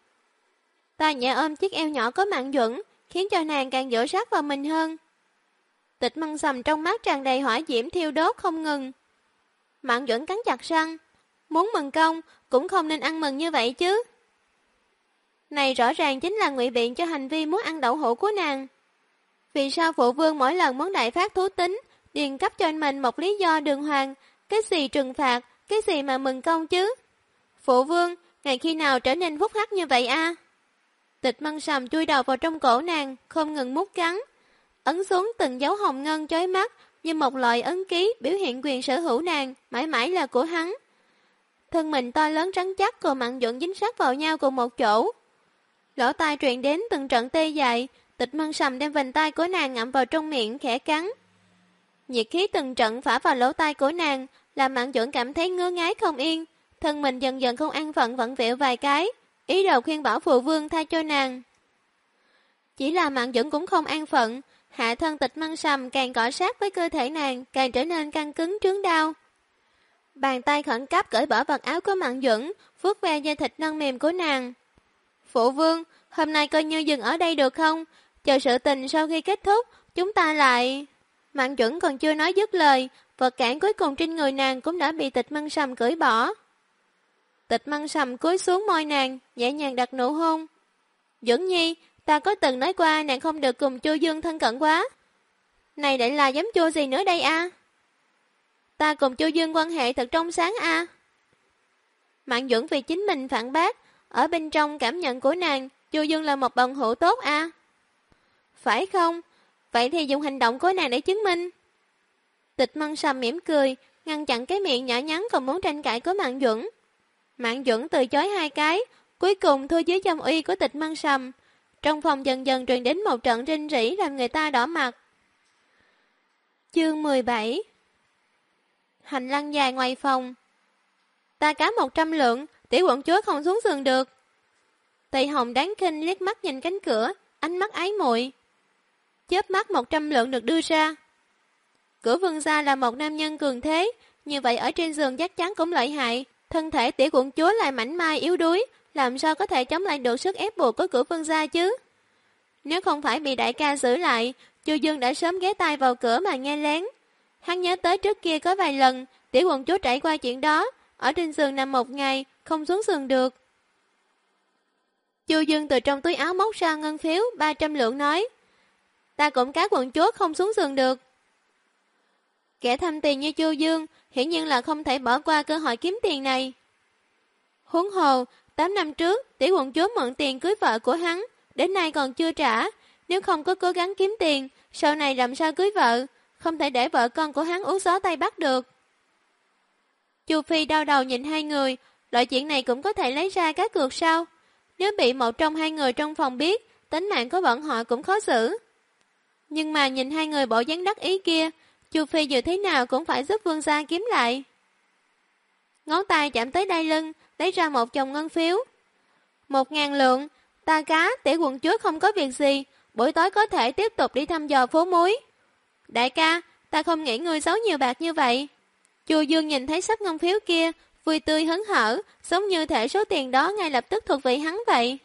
Speaker 1: Ta nhẹ ôm chiếc eo nhỏ của Mạn Duẩn, khiến cho nàng càng dỗ sát vào mình hơn. Tịch Mân Sầm trong mắt tràn đầy hỏa diễm thiêu đốt không ngừng. Mạn Duẩn cắn chặt răng, muốn mừng công cũng không nên ăn mừng như vậy chứ. Này rõ ràng chính là ngụy biện cho hành vi muốn ăn đậu hũ của nàng. Vì sao phụ vương mỗi lần muốn đại phát thú tính, điền cấp cho mình một lý do đường hoàng, cái gì trừng phạt, cái gì mà mừng công chứ? Phụ vương, ngày khi nào trở nên phúc hắc như vậy a? Tịch Mân Sầm chui đầu vào trong cổ nàng, không ngừng mút cắn, ấn xuống từng dấu hồng ngân chói mắt, như một loại ấn ký biểu hiện quyền sở hữu nàng, mãi mãi là của hắn. Thân mình to lớn rắn chắc cùng Mạn Duẩn dính sát vào nhau cùng một chỗ. Lỗ tai truyền đến từng trận tê dại, Tịch Mân Sầm đem vành tay của nàng ngậm vào trong miệng khẽ cắn. Nhiệt khí từng trận phả vào lỗ tai của nàng, làm Mạn Duẩn cảm thấy ngứa ngáy không yên, thân mình dần dần không an phận vặn vẹo vài cái, ý đồ khuyên bảo phụ vương tha cho nàng. Chỉ là Mạn Duẩn cũng không an phận, hạ thân Tịch Mân Sầm càng cọ sát với cơ thể nàng, càng trở nên căng cứng trướng đau. Bàn tay khẩn cấp cởi bỏ vật áo của Mạn Duẩn, vuốt ve da thịt non mềm của nàng. Phụ vương, hôm nay coi như dừng ở đây được không? Chờ sự tình sau khi kết thúc, chúng ta lại... Mạn Duẩn còn chưa nói dứt lời, vật cản cuối cùng trên người nàng cũng đã bị Tịch Mân Sầm cởi bỏ. Tịch Mân Sầm cúi xuống môi nàng, nhẹ nhàng đặt nụ hôn. Duẩn Nhi, ta có từng nói qua nàng không được cùng Chu Dương thân cận quá. Này lại là giấm chua gì nữa đây a? Ta cùng Chu Dương quan hệ thật trong sáng a. Mạn Duẩn vì chính mình phản bác, ở bên trong cảm nhận của nàng, Chu Dương là một bằng hữu tốt a. Phải không? Vậy thì dùng hành động của nàng để chứng minh. Tịch Mân Sầm mỉm cười, ngăn chặn cái miệng nhỏ nhắn còn muốn tranh cãi của Mạn Duẩn. Mạn Duẩn từ chối 2 cái, cuối cùng thua dưới dâm uy của Tịch Mân Sầm. Trong phòng dần dần truyền đến một trận rinh rỉ làm người ta đỏ mặt. Chương 17. Hành lang dài ngoài phòng. Ta cá 100 lượng, tiểu quận chúa không xuống giường được. Tỳ Hồng đáng khinh liếc mắt nhìn cánh cửa, ánh mắt ái muội. Chớp mắt 100 lượng được đưa ra. Cửa vương gia là một nam nhân cường thế, như vậy ở trên giường chắc chắn cũng lợi hại. Thân thể tiểu quận chúa lại mảnh mai yếu đuối, làm sao có thể chống lại được sức ép buộc của cửa vương gia chứ? Nếu không phải bị đại ca giữ lại, Chu Dương đã sớm ghé tai vào cửa mà nghe lén. Hắn nhớ tới trước kia có vài lần, tiểu quận chúa trải qua chuyện đó, ở trên giường nằm 1 ngày, không xuống giường được. Chu Dương từ trong túi áo móc ra ngân phiếu 300 lượng nói, ta cũng cá quận chúa không xuống giường được. Kẻ tham tiền như Chu Dương, hiển nhiên là không thể bỏ qua cơ hội kiếm tiền này. Huống hồ, 8 năm trước, tiểu quận chúa mượn tiền cưới vợ của hắn, đến nay còn chưa trả. Nếu không có cố gắng kiếm tiền, sau này làm sao cưới vợ, không thể để vợ con của hắn uống gió Tây Bắc được. Chu Phi đau đầu nhìn 2 người, loại chuyện này cũng có thể lấy ra cá cược sao? Nếu bị một trong 2 người trong phòng biết, tính mạng của bọn họ cũng khó xử. Nhưng mà nhìn 2 người bộ dáng đắc ý kia, Chu Phi dù thế nào cũng phải giúp vương gia kiếm lại. Ngón tay chạm tới đai lưng, lấy ra một chồng ngân phiếu. 1.000 lượng, ta cá, tiểu quận chúa không có việc gì, buổi tối có thể tiếp tục đi thăm dò phố muối. Đại ca, ta không nghĩ ngươi giấu nhiều bạc như vậy. Chu Dương nhìn thấy sắp ngân phiếu kia, vui tươi hớn hở, giống như thể số tiền đó ngay lập tức thuộc về hắn vậy.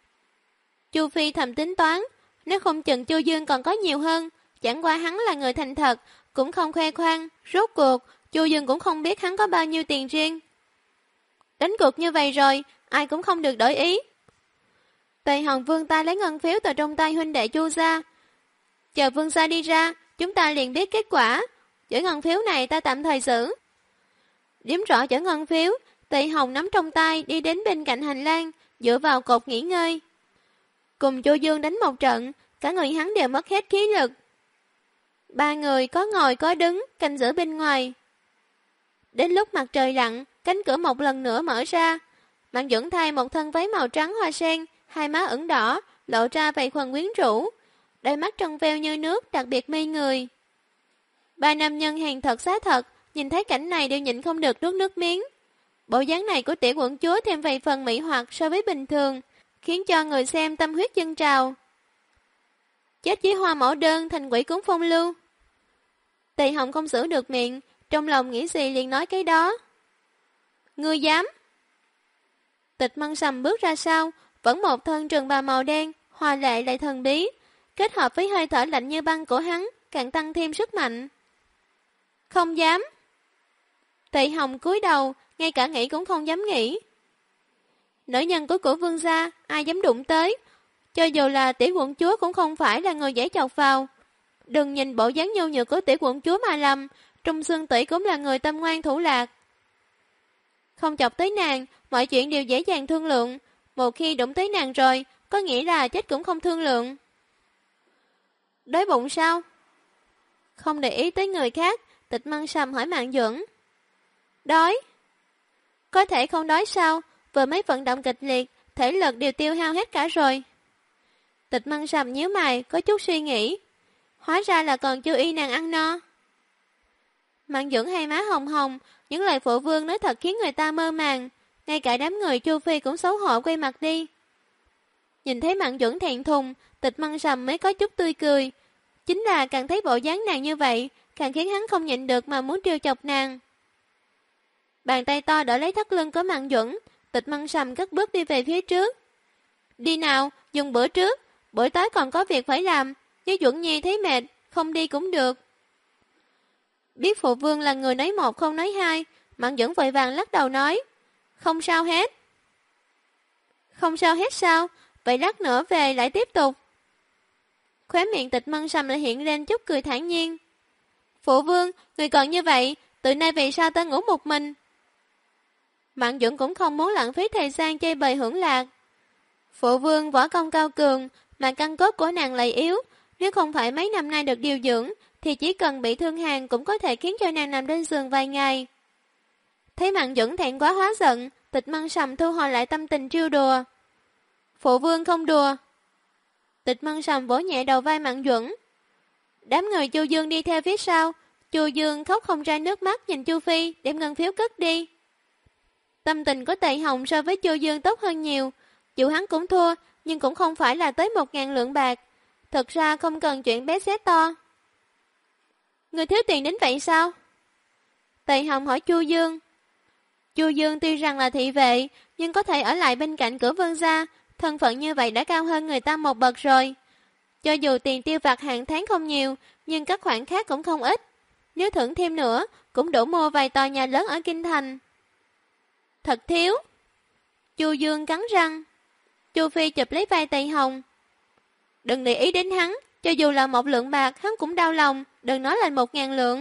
Speaker 1: Chu Phi thầm tính toán, nếu không chừng Chu Dương còn có nhiều hơn, chẳng qua hắn là người thành thật, cũng không khoe khoang, rốt cuộc, Chu Dương cũng không biết hắn có bao nhiêu tiền riêng. Đánh cuộc như vậy rồi, ai cũng không được đổi ý. Tề Hồng vương ta lấy ngân phiếu từ trong tay huynh đệ Chu ra. Chờ vương gia đi ra, chúng ta liền biết kết quả. Chở ngân phiếu này ta tạm thời giữ. Điếm rõ chở ngân phiếu, Tề Hồng nắm trong tay đi đến bên cạnh hành lang, dựa vào cột nghỉ ngơi. Cùng Chu Dương đánh một trận, cả người hắn đều mất hết khí lực. 3 người có ngồi có đứng, canh giữ bên ngoài. Đến lúc mặt trời lặn, cánh cửa một lần nữa mở ra. Mạn Duẩn thay một thân váy màu trắng hoa sen, 2 má ửng đỏ, lộ ra vài phần quyến rũ. Đôi mắt trong veo như nước, đặc biệt mê người. 3 nam nhân hàng thật giá thật, nhìn thấy cảnh này đều nhịn không được nuốt nước miếng. Bộ dáng này của tiểu quận chúa thêm vài phần mỹ hoặc so với bình thường, khiến cho người xem tâm huyết dâng trào. Chết với hoa mẫu đơn thành quỷ cúng phong lưu. Tề Hồng không giữ được miệng, trong lòng nghĩ gì liền nói cái đó. Ngươi dám? Tịch Mân Sầm bước ra sau, vẫn một thân trường bào màu đen, hoa lệ lại thần bí, kết hợp với hơi thở lạnh như băng của hắn, càng tăng thêm sức mạnh. Không dám. Tề Hồng cúi đầu, ngay cả nghĩ cũng không dám nghĩ. Nữ nhân của vương gia, ai dám đụng tới, cho dù là tiểu quận chúa cũng không phải là người dễ chọc vào. Đừng nhìn bộ dáng nhu nhược của tiểu quận chúa mà lầm, Trung Xương tỷ cũng là người tâm ngoan thủ lạc. Không chọc tới nàng, mọi chuyện đều dễ dàng thương lượng. Một khi đụng tới nàng rồi, có nghĩa là chết cũng không thương lượng. Đói bụng sao? Không để ý tới người khác, Tịch Mân Sầm hỏi Mạn Duẩn. Đói? Có thể không đói sao? Vừa mới vận động kịch liệt, thể lực đều tiêu hao hết cả rồi. Tịch Mân Sầm nhíu mày, có chút suy nghĩ. Hóa ra là còn chú ý nàng ăn no. Mạn Duẩn hai má hồng hồng, những lời phụ vương nói thật khiến người ta mơ màng. Ngay cả đám người Chu Phi cũng xấu hổ quay mặt đi. Nhìn thấy Mạn Duẩn thẹn thùng, Tịch Mân Sầm mới có chút tươi cười. Chính là càng thấy bộ dáng nàng như vậy, càng khiến hắn không nhịn được mà muốn trêu chọc nàng. Bàn tay to đỡ lấy thắt lưng của Mạn Duẩn, Tịch Mân Sầm cất bước đi về phía trước. Đi nào, dùng bữa trước, buổi tối còn có việc phải làm, nếu Duẩn Nhi thấy mệt, không đi cũng được. Biết phụ vương là người nói một không nói hai, Mạn Duẩn vội vàng lắc đầu nói, không sao hết. Không sao hết sao, vậy lát nữa về lại tiếp tục. Khóe miệng Tịch Mân Sầm lại hiện lên chút cười thản nhiên. Phụ vương, người còn như vậy, từ nay về sau ta ngủ một mình. Mạn Duẩn cũng không muốn lãng phí thời gian chơi bời hưởng lạc. Phụ vương võ công cao cường, mà căn cốt của nàng lại yếu, nếu không phải mấy năm nay được điều dưỡng, thì chỉ cần bị thương hàn cũng có thể khiến cho nàng nằm trên giường vài ngày. Thấy Mạn Duẩn thẹn quá hóa giận, Tịch Mân Sầm thu hồi lại tâm tình trêu đùa. Phụ vương không đùa. Tịch Mân Sầm vỗ nhẹ đầu vai Mạn Duẩn. Đám người Chu Dương đi theo phía sau. Chu Dương khóc không ra nước mắt nhìn Chu Phi, đem ngân phiếu cất đi. Tâm tình của Tề Hồng so với Chu Dương tốt hơn nhiều. Dù hắn cũng thua, nhưng cũng không phải là tới 1.000 lượng bạc. Thật ra không cần chuyện bé xé to. Người thiếu tiền đến vậy sao? Tề Hồng hỏi Chu Dương. Chu Dương tuy rằng là thị vệ, nhưng có thể ở lại bên cạnh cửa vương gia, thân phận như vậy đã cao hơn người ta một bậc rồi. Cho dù tiền tiêu vặt hàng tháng không nhiều, nhưng các khoản khác cũng không ít. Nếu thưởng thêm nữa, cũng đủ mua vài tòa nhà lớn ở Kinh Thành. Thật thiếu. Chu Dương cắn răng. Chu Phi chụp lấy vai Tề Hồng. Đừng để ý đến hắn, cho dù là 1 lượng bạc hắn cũng đau lòng, đừng nói là 1.000 lượng.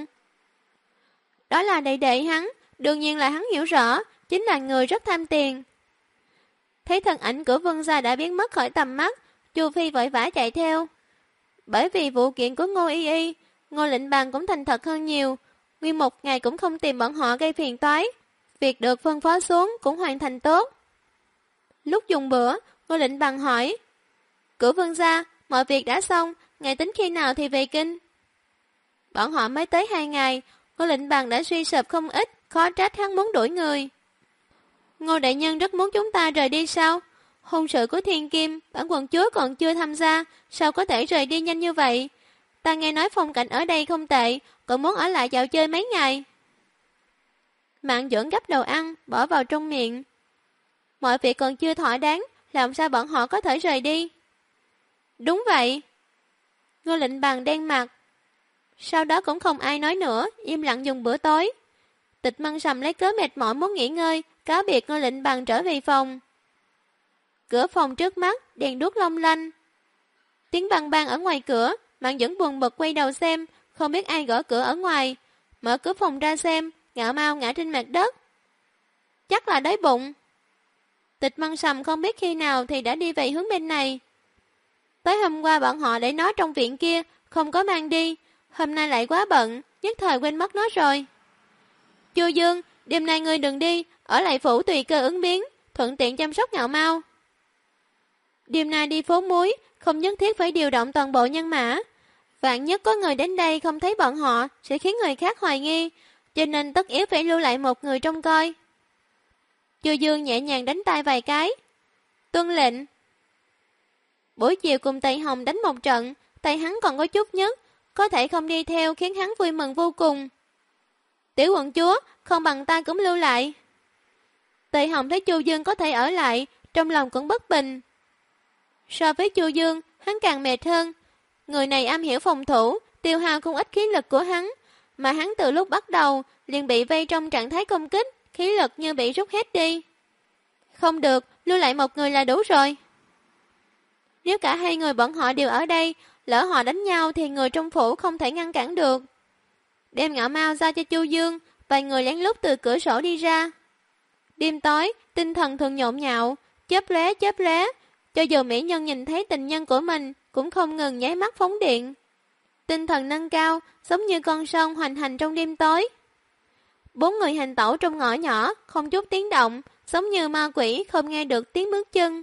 Speaker 1: Đó là đệ đệ hắn, đương nhiên là hắn hiểu rõ, chính là người rất tham tiền. Thấy thân ảnh của vương gia đã biến mất khỏi tầm mắt, Chu Phi vội vã chạy theo. Bởi vì vụ kiện của Ngô Y Y, Ngô Lệnh Bằng cũng thành thật hơn nhiều, nguyên một ngày cũng không tìm bọn họ gây phiền toái. Việc được phân phó xuống cũng hoàn thành tốt. Lúc dùng bữa, Ngô Lệnh Bằng hỏi, Cửu vương gia, mọi việc đã xong, ngày tính khi nào thì về kinh? Bọn họ mới tới 2 ngày, Ngô Lệnh Bằng đã suy sụp không ít, khó trách hắn muốn đuổi người. Ngô đại nhân rất muốn chúng ta rời đi sao? Hôn sự của Thiên Kim, bản quận chúa còn chưa tham gia, sao có thể rời đi nhanh như vậy? Ta nghe nói phong cảnh ở đây không tệ, còn muốn ở lại dạo chơi mấy ngày. Mạn Duẩn gấp đầu ăn, bỏ vào trong miệng. Mọi việc còn chưa thỏa đáng, làm sao bọn họ có thể rời đi? Đúng vậy. Ngô Lệnh Bằng đen mặt. Sau đó cũng không ai nói nữa, im lặng dùng bữa tối. Tịch Mân Sầm lấy cớ mệt mỏi muốn nghỉ ngơi, cáo biệt Ngô Lệnh Bằng trở về phòng. Cửa phòng trước mắt, đèn đuốc long lanh. Tiếng bang bang ở ngoài cửa, Mạn Duẩn buồn bực quay đầu xem, không biết ai gõ cửa ở ngoài. Mở cửa phòng ra xem, Ngạo Mao ngã trên mặt đất. Chắc là đói bụng. Tịch Mân Sầm không biết khi nào thì đã đi về hướng bên này. Tới hôm qua bọn họ để nó trong viện kia, không có mang đi. Hôm nay lại quá bận, nhất thời quên mất nó rồi. Chu Dương, đêm nay ngươi đừng đi, ở lại phủ tùy cơ ứng biến, thuận tiện chăm sóc Ngạo Mao. Đêm nay đi phố muối, không nhất thiết phải điều động toàn bộ nhân mã. Vạn nhất có người đến đây không thấy bọn họ, sẽ khiến người khác hoài nghi, cho nên tất yếu phải lưu lại một người trông coi. Chu Dương nhẹ nhàng đánh tay vài cái. Tuân lệnh. Buổi chiều cùng Tây Hồng đánh một trận, tay hắn còn có chút nhức, có thể không đi theo khiến hắn vui mừng vô cùng. Tiểu quận chúa, không bằng ta cũng lưu lại. Tây Hồng thấy Chu Dương có thể ở lại, trong lòng cũng bất bình. So với Chu Dương, hắn càng mệt hơn. Người này am hiểu phòng thủ, tiêu hao không ít khí lực của hắn, mà hắn từ lúc bắt đầu liền bị vây trong trạng thái công kích, khí lực như bị rút hết đi. Không được, lưu lại một người là đủ rồi. Nếu cả hai người bọn họ đều ở đây, lỡ họ đánh nhau thì người trong phủ không thể ngăn cản được. Đem Ngạo Mao ra cho Chu Dương, vài người lén lút từ cửa sổ đi ra. Đêm tối, tinh thần thường nhộn nhạo, chớp lóe, cho dù mỹ nhân nhìn thấy tình nhân của mình cũng không ngừng nháy mắt phóng điện. Tinh thần nâng cao, giống như con sông hoành hành trong đêm tối. 4 người hành tẩu trong ngõ nhỏ, không chút tiếng động, giống như ma quỷ không nghe được tiếng bước chân.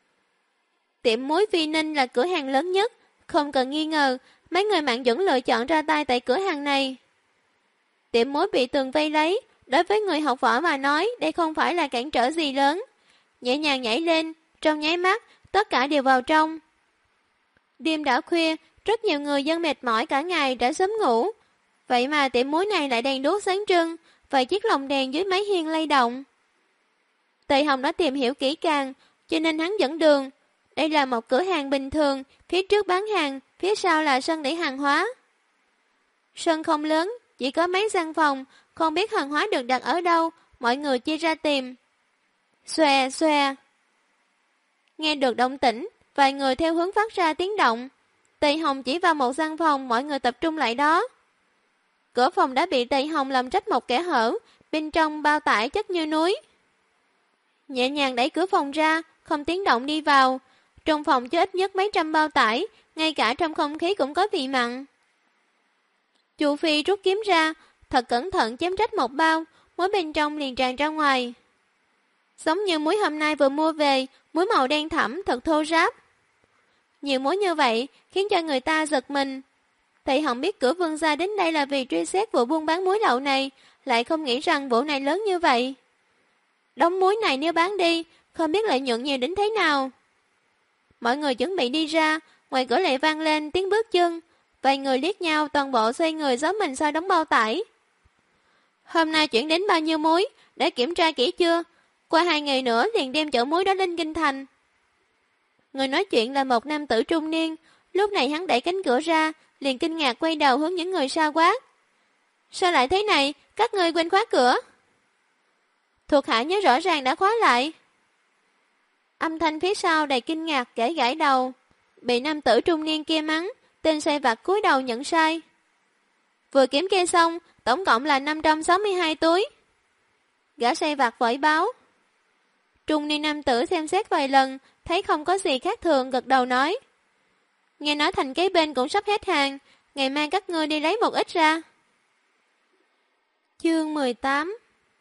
Speaker 1: Tiệm muối Phi Ninh là cửa hàng lớn nhất, không cần nghi ngờ, mấy người Mạn Duẩn lựa chọn ra tay tại cửa hàng này. Tiệm muối bị tường vây lấy, đối với người học võ mà nói, đây không phải là cản trở gì lớn. Nhẹ nhàng nhảy lên, trong nháy mắt, tất cả đều vào trong. Đêm đã khuya, rất nhiều người dân mệt mỏi cả ngày đã sớm ngủ. Vậy mà tiệm muối này lại đèn đuốc sáng trưng, vài chiếc lồng đèn dưới mái hiên lay động. Tề Hồng đã tìm hiểu kỹ càng, cho nên hắn dẫn đường. Đây là một cửa hàng bình thường, phía trước bán hàng, phía sau là sân để hàng hóa. Sân không lớn, chỉ có mấy gian phòng, không biết hàng hóa được đặt ở đâu, mọi người chia ra tìm. Xòe xòe. Nghe được động tĩnh, vài người theo hướng phát ra tiếng động. Tề Hồng chỉ vào một gian phòng, mọi người tập trung lại đó. Cửa phòng đã bị Tề Hồng làm rách một kẽ hở, bên trong bao tải chất như núi. Nhẹ nhàng đẩy cửa phòng ra, không tiếng động đi vào. Trong phòng chứa ít nhất mấy trăm bao tải, ngay cả trong không khí cũng có vị mặn. Chu Phi rút kiếm ra, thật cẩn thận chém rách một bao, muối bên trong liền tràn ra ngoài. Giống như muối hôm nay vừa mua về, muối màu đen thẫm thật thô ráp. Nhiều muối như vậy khiến cho người ta giật mình. Thị Hồng biết cửa Vương gia đến đây là vì truy xét vụ buôn bán muối lậu này, lại không nghĩ rằng vụ này lớn như vậy. Đống muối này nếu bán đi, không biết lợi nhuận nhiều đến thế nào. Mọi người chuẩn bị đi ra, ngoài cửa lại vang lên tiếng bước chân. Vài người liếc nhau, toàn bộ xoay người giấu mình sau đống bao tải. Hôm nay chuyển đến bao nhiêu muối, đã kiểm tra kỹ chưa? Qua 2 ngày nữa liền đem chở muối đó lên kinh thành. Người nói chuyện là một nam tử trung niên. Lúc này hắn đẩy cánh cửa ra, liền kinh ngạc quay đầu hướng những người sau quát. Sao lại thế này, các ngươi quên khóa cửa? Thuộc hạ nhớ rõ ràng đã khóa lại. Âm thanh phía sau đầy kinh ngạc gãi gãi đầu. Bị nam tử trung niên kia mắng, tên sai vặt cúi đầu nhận sai. Vừa kiểm kê xong, tổng cộng là 562 túi. Gã sai vặt vội báo. Trung niên nam tử xem xét vài lần, thấy không có gì khác thường, gật đầu nói. Nghe nói thành kế bên cũng sắp hết hàng, ngày mai các ngươi đi lấy một ít ra. Chương 18.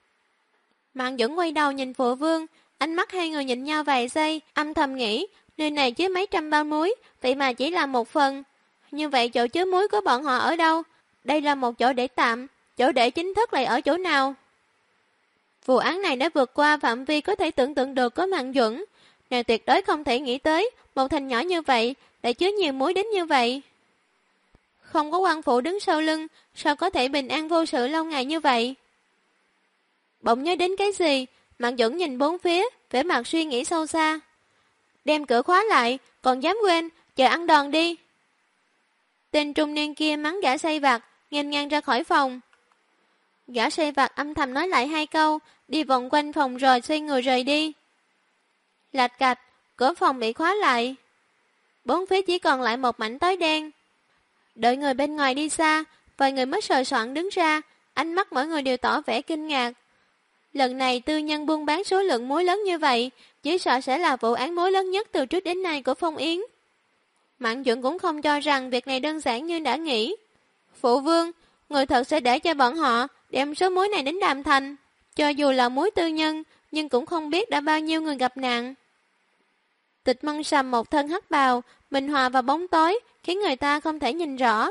Speaker 1: Mạn Dũng quay đầu nhìn Phụ Vương, ánh mắt hai người nhìn nhau vài giây, âm thầm nghĩ, nơi này chứa mấy trăm bao muối, vậy mà chỉ là một phần. Như vậy chỗ chứa muối của bọn họ ở đâu? Đây là một chỗ để tạm, chỗ để chính thức lại ở chỗ nào? Vụ án này đã vượt qua phạm vi có thể tưởng tượng được của Mạn Dũng. Nàng tuyệt đối không thể nghĩ tới, một thành nhỏ như vậy, lại chứa nhiều muối đến như vậy. Không có quan phụ đứng sau lưng, sao có thể bình an vô sự lâu ngày như vậy? Bỗng nhớ đến cái gì, Mạn Dũng nhìn bốn phía, vẻ mặt suy nghĩ sâu xa. Đem cửa khóa lại, còn dám quên, chờ ăn đòn đi. Tên trung niên kia mắng gã say vặt, nghênh ngang ra khỏi phòng. Gã say vặt âm thầm nói lại 2 câu, đi vòng quanh phòng rồi xoay người rời đi. Lạch cạch, cửa phòng bị khóa lại. Bốn phía chỉ còn lại một mảnh tối đen. Đợi người bên ngoài đi xa, vài người mới sờ soạn đứng ra, ánh mắt mỗi người đều tỏ vẻ kinh ngạc. Lần này tư nhân buôn bán số lượng muối lớn như vậy, chỉ sợ sẽ là vụ án muối lớn nhất từ trước đến nay của Phong Yến. Mạn Dũng cũng không cho rằng việc này đơn giản như đã nghĩ. Phụ Vương, người thật sẽ để cho bọn họ đem số muối này đến Đàm Thành. Cho dù là muối tư nhân, nhưng cũng không biết đã bao nhiêu người gặp nạn. Tịch Mân Sầm một thân hắc bào, bình hòa vào bóng tối, khiến người ta không thể nhìn rõ.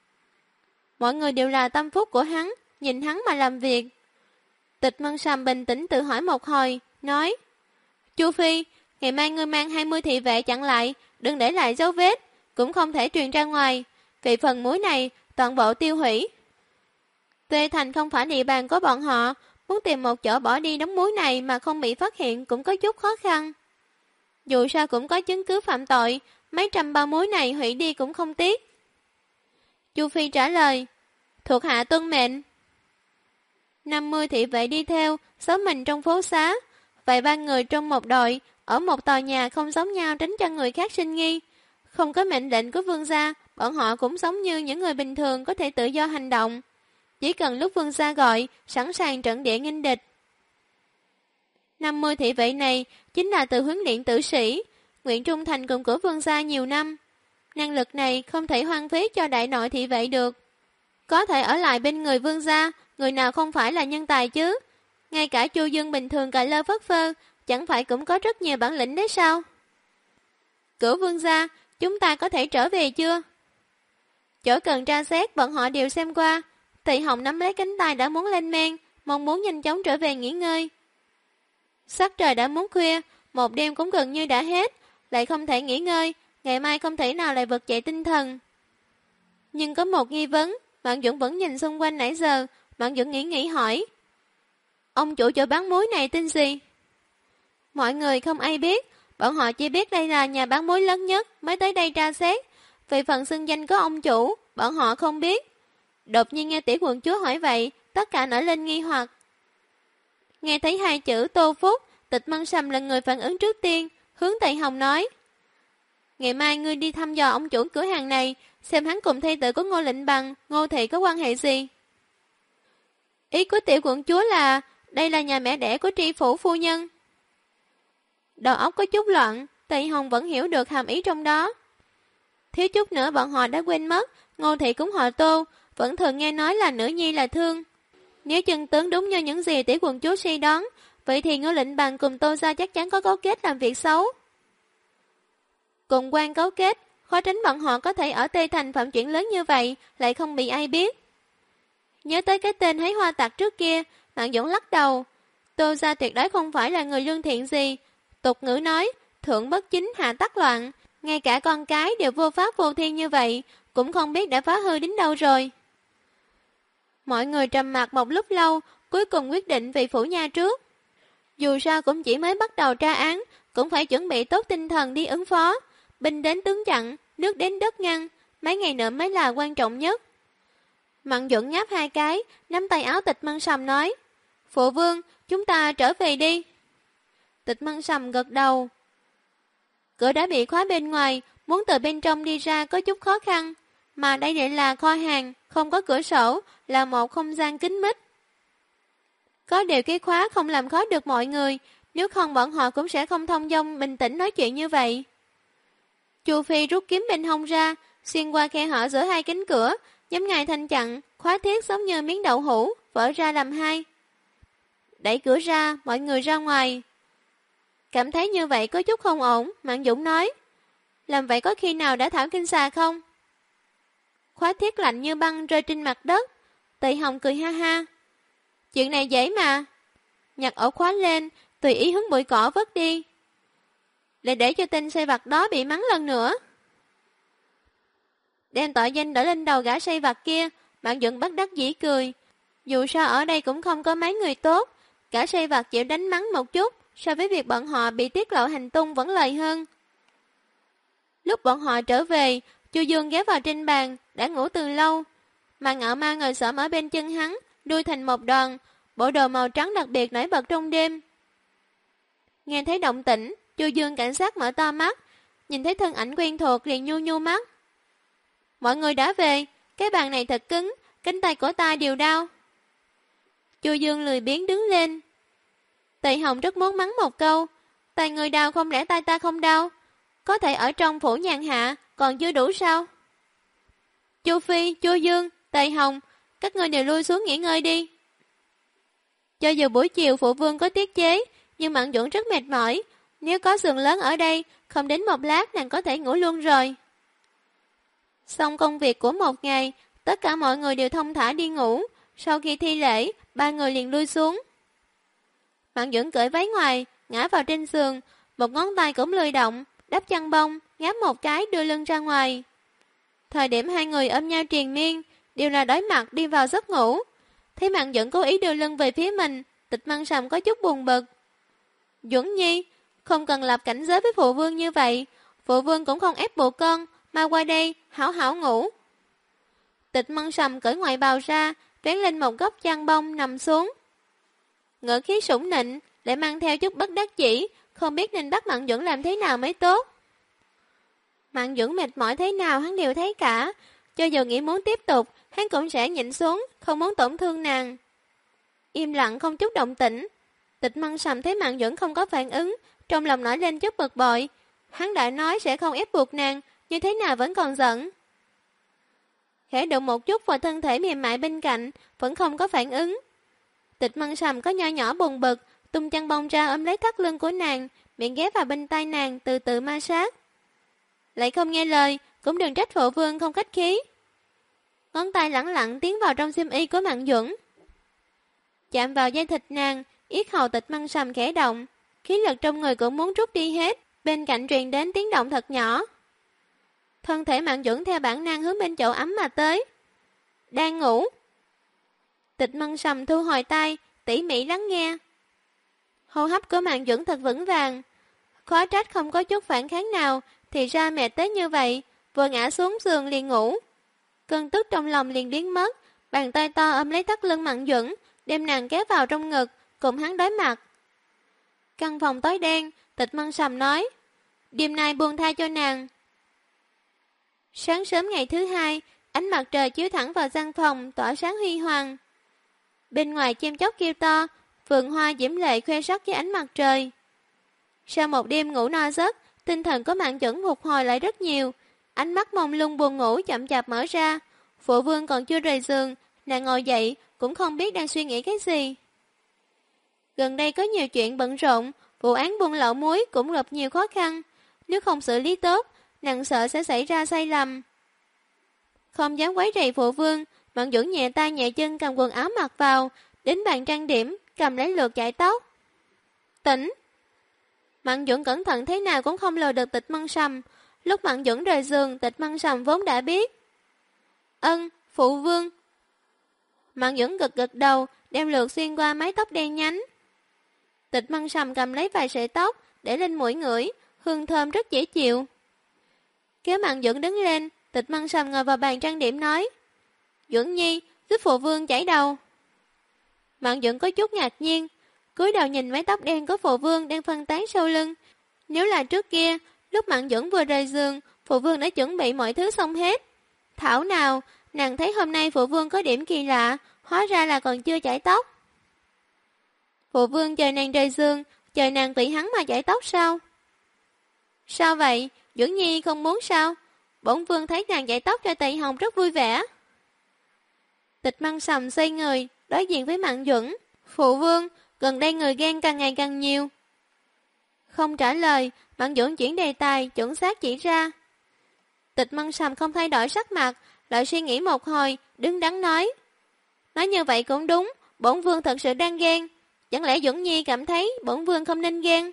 Speaker 1: Mọi người đều là tâm phúc của hắn, nhìn hắn mà làm việc. Tịch Mân Sầm bình tĩnh tự hỏi một hồi, nói: Chu Phi, ngày mai ngươi mang 20 thị vệ chặn lại, đừng để lại dấu vết, cũng không thể truyền ra ngoài. Vì phần muối này, toàn bộ tiêu hủy. Tuệ Thành không phải địa bàn của bọn họ, muốn tìm một chỗ bỏ đi đống muối này mà không bị phát hiện cũng có chút khó khăn. Dù sao cũng có chứng cứ phạm tội, mấy trăm bao muối này hủy đi cũng không tiếc. Chu Phi trả lời: Thuộc hạ tuân mệnh. 50 thị vệ đi theo, xấu mình trong phố xá. Vài ba người trong một đội, ở một tòa nhà không giống nhau tránh cho người khác sinh nghi. Không có mệnh lệnh của vương gia, bọn họ cũng giống như những người bình thường có thể tự do hành động. Chỉ cần lúc vương gia gọi, sẵn sàng trận địa nghênh địch. 50 thị vệ này chính là từ huấn luyện tử sĩ, nguyện trung thành cùng của vương gia nhiều năm. Năng lực này không thể hoang phí cho đại nội thị vệ được. Có thể ở lại bên người vương gia, người nào không phải là nhân tài chứ? Ngay cả Chu Dương bình thường cà lơ phất phơ, chẳng phải cũng có rất nhiều bản lĩnh đấy sao? Cửu vương gia, chúng ta có thể trở về chưa? Chỗ cần tra xét bọn họ đều xem qua. Thị Hồng nắm lấy cánh tay đã muốn lên men, mong muốn nhanh chóng trở về nghỉ ngơi. Sắc trời đã muốn khuya, một đêm cũng gần như đã hết, lại không thể nghỉ ngơi, ngày mai không thể nào lại vực dậy tinh thần. Nhưng có một nghi vấn, Mạn Dũng vẫn nhìn xung quanh nãy giờ, Mạn Dũng nghĩ hỏi. Ông chủ chỗ bán muối này tên gì? Mọi người không ai biết, bọn họ chỉ biết đây là nhà bán muối lớn nhất mới tới đây tra xét. Về phần xưng danh của ông chủ, bọn họ không biết. Đột nhiên nghe tiểu quận chúa hỏi vậy, tất cả nổi lên nghi hoặc. Nghe thấy 2 chữ Tô Phúc, Tịch Mân Sầm là người phản ứng trước tiên, hướng Tây Hồng nói. Ngày mai ngươi đi thăm dò ông chủ cửa hàng này, xem hắn cùng thê tử của Ngô Lệnh Bằng, Ngô Thị có quan hệ gì. Ý của tiểu quận chúa là, đây là nhà mẹ đẻ của tri phủ phu nhân. Đầu óc có chút loạn, Tây Hồng vẫn hiểu được hàm ý trong đó. Thiếu chút nữa bọn họ đã quên mất, Ngô Thị cũng họ Tô, vẫn thường nghe nói là nữ nhi là thương. Nếu chân tướng đúng như những gì tỷ quận chúa suy đoán, vậy thì Ngô Lệnh Bằng cùng Tô gia chắc chắn có cấu kết làm việc xấu. Cùng quan cấu kết, khó tránh bọn họ có thể ở Tây Thành phạm chuyện lớn như vậy, lại không bị ai biết. Nhớ tới cái tên hấy hoa tặc trước kia, Mạn Dũng lắc đầu. Tô gia tuyệt đối không phải là người lương thiện gì. Tục ngữ nói, thượng bất chính hạ tắc loạn, ngay cả con cái đều vô pháp vô thiên như vậy, cũng không biết đã phá hư đến đâu rồi. Mọi người trầm mặc một lúc lâu, cuối cùng quyết định về phủ nha trước. Dù sao cũng chỉ mới bắt đầu tra án, cũng phải chuẩn bị tốt tinh thần đi ứng phó. Binh đến tướng chặn, nước đến đất ngăn, mấy ngày nữa mới là quan trọng nhất. Mạn Duẩn ngáp hai cái, nắm tay áo Tịch Mân Sầm nói, Phụ vương, chúng ta trở về đi. Tịch Mân Sầm gật đầu. Cửa đã bị khóa bên ngoài, muốn từ bên trong đi ra có chút khó khăn, mà đây lại là kho hàng, không có cửa sổ, là một không gian kín mít. Có điều cái khóa không làm khó được mọi người, nếu không bọn họ cũng sẽ không thông dong bình tĩnh nói chuyện như vậy. Chu Phi rút kiếm bên hông ra, xuyên qua khe hở giữa hai cánh cửa, nhắm ngay thanh chặn, khóa thiết giống như miếng đậu hũ, vỡ ra làm hai. Đẩy cửa ra, mọi người ra ngoài. Cảm thấy như vậy có chút không ổn, Mạn Dũng nói. Làm vậy có khi nào đã thảo kinh xà không? Khóa thiết lạnh như băng rơi trên mặt đất. Tỳ Hồng cười ha ha. Chuyện này dễ mà. Nhặt ổ khóa lên, tùy ý hứng bụi cỏ vứt đi. Lại để cho tên say vặt đó bị mắng lần nữa. Đem tội danh đỡ lên đầu gã say vặt kia, Mạn Dũng bất đắc dĩ cười. Dù sao ở đây cũng không có mấy người tốt, gã say vặt chịu đánh mắng một chút, so với việc bọn họ bị tiết lộ hành tung vẫn lời hơn. Lúc bọn họ trở về, Chu Dương ghé vào trên bàn, đã ngủ từ lâu. Mà Ngạo Ma ngồi xổm ở bên chân hắn, đuôi thành một đoàn, bộ đồ màu trắng đặc biệt nổi bật trong đêm. Nghe thấy động tĩnh, Chu Dương cảnh sát mở to mắt, nhìn thấy thân ảnh quen thuộc liền nhu nhu mắt. Mọi người đã về, cái bàn này thật cứng, cánh tay cổ ta đều đau. Chu Dương lười biếng đứng lên. Tỳ Hồng rất muốn mắng một câu, tay người đau không lẽ tay ta không đau? Có thể ở trong phủ nhàn hạ, còn chưa đủ sao? Chu Phi, Chu Dương, Tỳ Hồng, các ngươi đều lui xuống nghỉ ngơi đi. Cho dù buổi chiều phụ vương có tiết chế, nhưng Mạn Duẩn rất mệt mỏi. Nếu có giường lớn ở đây, không đến một lát nàng có thể ngủ luôn rồi. Xong công việc của một ngày, tất cả mọi người đều thông thả đi ngủ. Sau khi thi lễ, ba người liền lui xuống. Mạn Duẩn cởi váy ngoài, ngã vào trên giường, một ngón tay cũng lười động, đắp chăn bông, ngáp một cái đưa lưng ra ngoài. Thời điểm hai người ôm nhau triền miên, đều là đối mặt đi vào giấc ngủ. Thấy Mạn Duẩn cố ý đưa lưng về phía mình, Tịch Mân Sầm có chút buồn bực. Duẩn Nhi, không cần lập cảnh giới với phụ vương như vậy, phụ vương cũng không ép buộc con, mà qua đây, hảo hảo ngủ. Tịch Mân Sầm cởi ngoại bào ra, vén lên một góc chăn bông nằm xuống. Ngữ khí sủng nịnh, lại mang theo chút bất đắc dĩ, không biết nên bắt Mạn Duẩn làm thế nào mới tốt. Mạn Duẩn mệt mỏi thế nào hắn đều thấy cả, cho dù nghĩ muốn tiếp tục, hắn cũng sẽ nhịn xuống, không muốn tổn thương nàng. Im lặng không chút động tĩnh. Tịch Mân Sầm thấy Mạn Duẩn không có phản ứng, trong lòng nổi lên chút bực bội. Hắn đã nói sẽ không ép buộc nàng, như thế nào vẫn còn giận. Khẽ động một chút vào thân thể mềm mại bên cạnh, vẫn không có phản ứng. Tịch Mân Sầm có nho nhỏ buồn bực, tung chăn bông ra ôm lấy thắt lưng của nàng, miệng ghé vào bên tai nàng từ từ ma sát. Lại không nghe lời, cũng đừng trách phụ vương không khách khí. Ngón tay lẳng lặng tiến vào trong xiêm y của Mạn Duẩn. Chạm vào da thịt nàng, yết hầu Tịch Mân Sầm khẽ động, khí lực trong người cũng muốn rút đi hết, bên cạnh truyền đến tiếng động thật nhỏ. Thân thể Mạn Duẩn theo bản năng hướng bên chỗ ấm mà tới. Đang ngủ. Tịch Mân Sầm thu hồi tay, tỉ mỉ lắng nghe. Hô hấp của Mạn Duẩn thật vững vàng. Khó trách không có chút phản kháng nào, thì ra mệt tới như vậy, vừa ngã xuống giường liền ngủ. Cơn tức trong lòng liền biến mất, bàn tay to ôm lấy thắt lưng Mạn Duẩn, đem nàng kéo vào trong ngực, cùng hắn đối mặt. Căn phòng tối đen, Tịch Mân Sầm nói, đêm nay buông tha cho nàng. Sáng sớm ngày thứ hai, ánh mặt trời chiếu thẳng vào gian phòng, tỏa sáng huy hoàng. Bên ngoài chim chóc kêu to, vườn hoa diễm lệ khoe sắc với ánh mặt trời. Sau một đêm ngủ no giấc, tinh thần của Mạn Duẩn phục hồi lại rất nhiều. Ánh mắt mông lung buồn ngủ chậm chạp mở ra, Phụ vương còn chưa rời giường, nàng ngồi dậy cũng không biết đang suy nghĩ cái gì. Gần đây có nhiều chuyện bận rộn, vụ án buôn lậu muối cũng gặp nhiều khó khăn. Nếu không xử lý tốt, nàng sợ sẽ xảy ra sai lầm. Không dám quấy rầy phụ vương, Mạn Duẩn nhẹ tay nhẹ chân cầm quần áo mặc vào, đến bàn trang điểm, cầm lấy lược chải tóc. Tỉnh! Mạn Duẩn cẩn thận thế nào cũng không lờ được Tịch Mân Sầm. Lúc Mạn Duẩn rời giường, Tịch Mân Sầm vốn đã biết. Phụ vương. Mạn Duẩn gật gật đầu, đem lược xuyên qua mái tóc đen nhánh. Tịch Mân Sầm cầm lấy vài sợi tóc, để lên mũi ngửi, hương thơm rất dễ chịu. Kéo Mạn Duẩn đứng lên, Tịch Mân Sầm ngồi vào bàn trang điểm nói: Duẩn Nhi, giúp phụ vương chải đầu. Mạn Duẩn có chút ngạc nhiên, cúi đầu nhìn mái tóc đen của phụ vương đang phân tán sau lưng. Nếu là trước kia, lúc Mạn Duẩn vừa rời giường, phụ vương đã chuẩn bị mọi thứ xong hết. Thảo nào, nàng thấy hôm nay phụ vương có điểm kỳ lạ, hóa ra là còn chưa chải tóc. Phụ vương chờ nàng rời giường, chờ nàng bị hắn mà chải tóc sao? Sao vậy? Duẩn Nhi không muốn sao? Bổn vương thấy nàng chải tóc cho Tỳ Hồng rất vui vẻ. Tịch Mân Sầm xoay người, đối diện với Mạn Duẩn. Phụ vương, gần đây người ghen càng ngày càng nhiều. Không trả lời, Mạn Duẩn chuyển đề tài, chuẩn xác chỉ ra. Tịch Mân Sầm không thay đổi sắc mặt, lại suy nghĩ một hồi, đứng đắn nói. Nói như vậy cũng đúng, bổn vương thật sự đang ghen. Chẳng lẽ Duẩn Nhi cảm thấy bổn vương không nên ghen?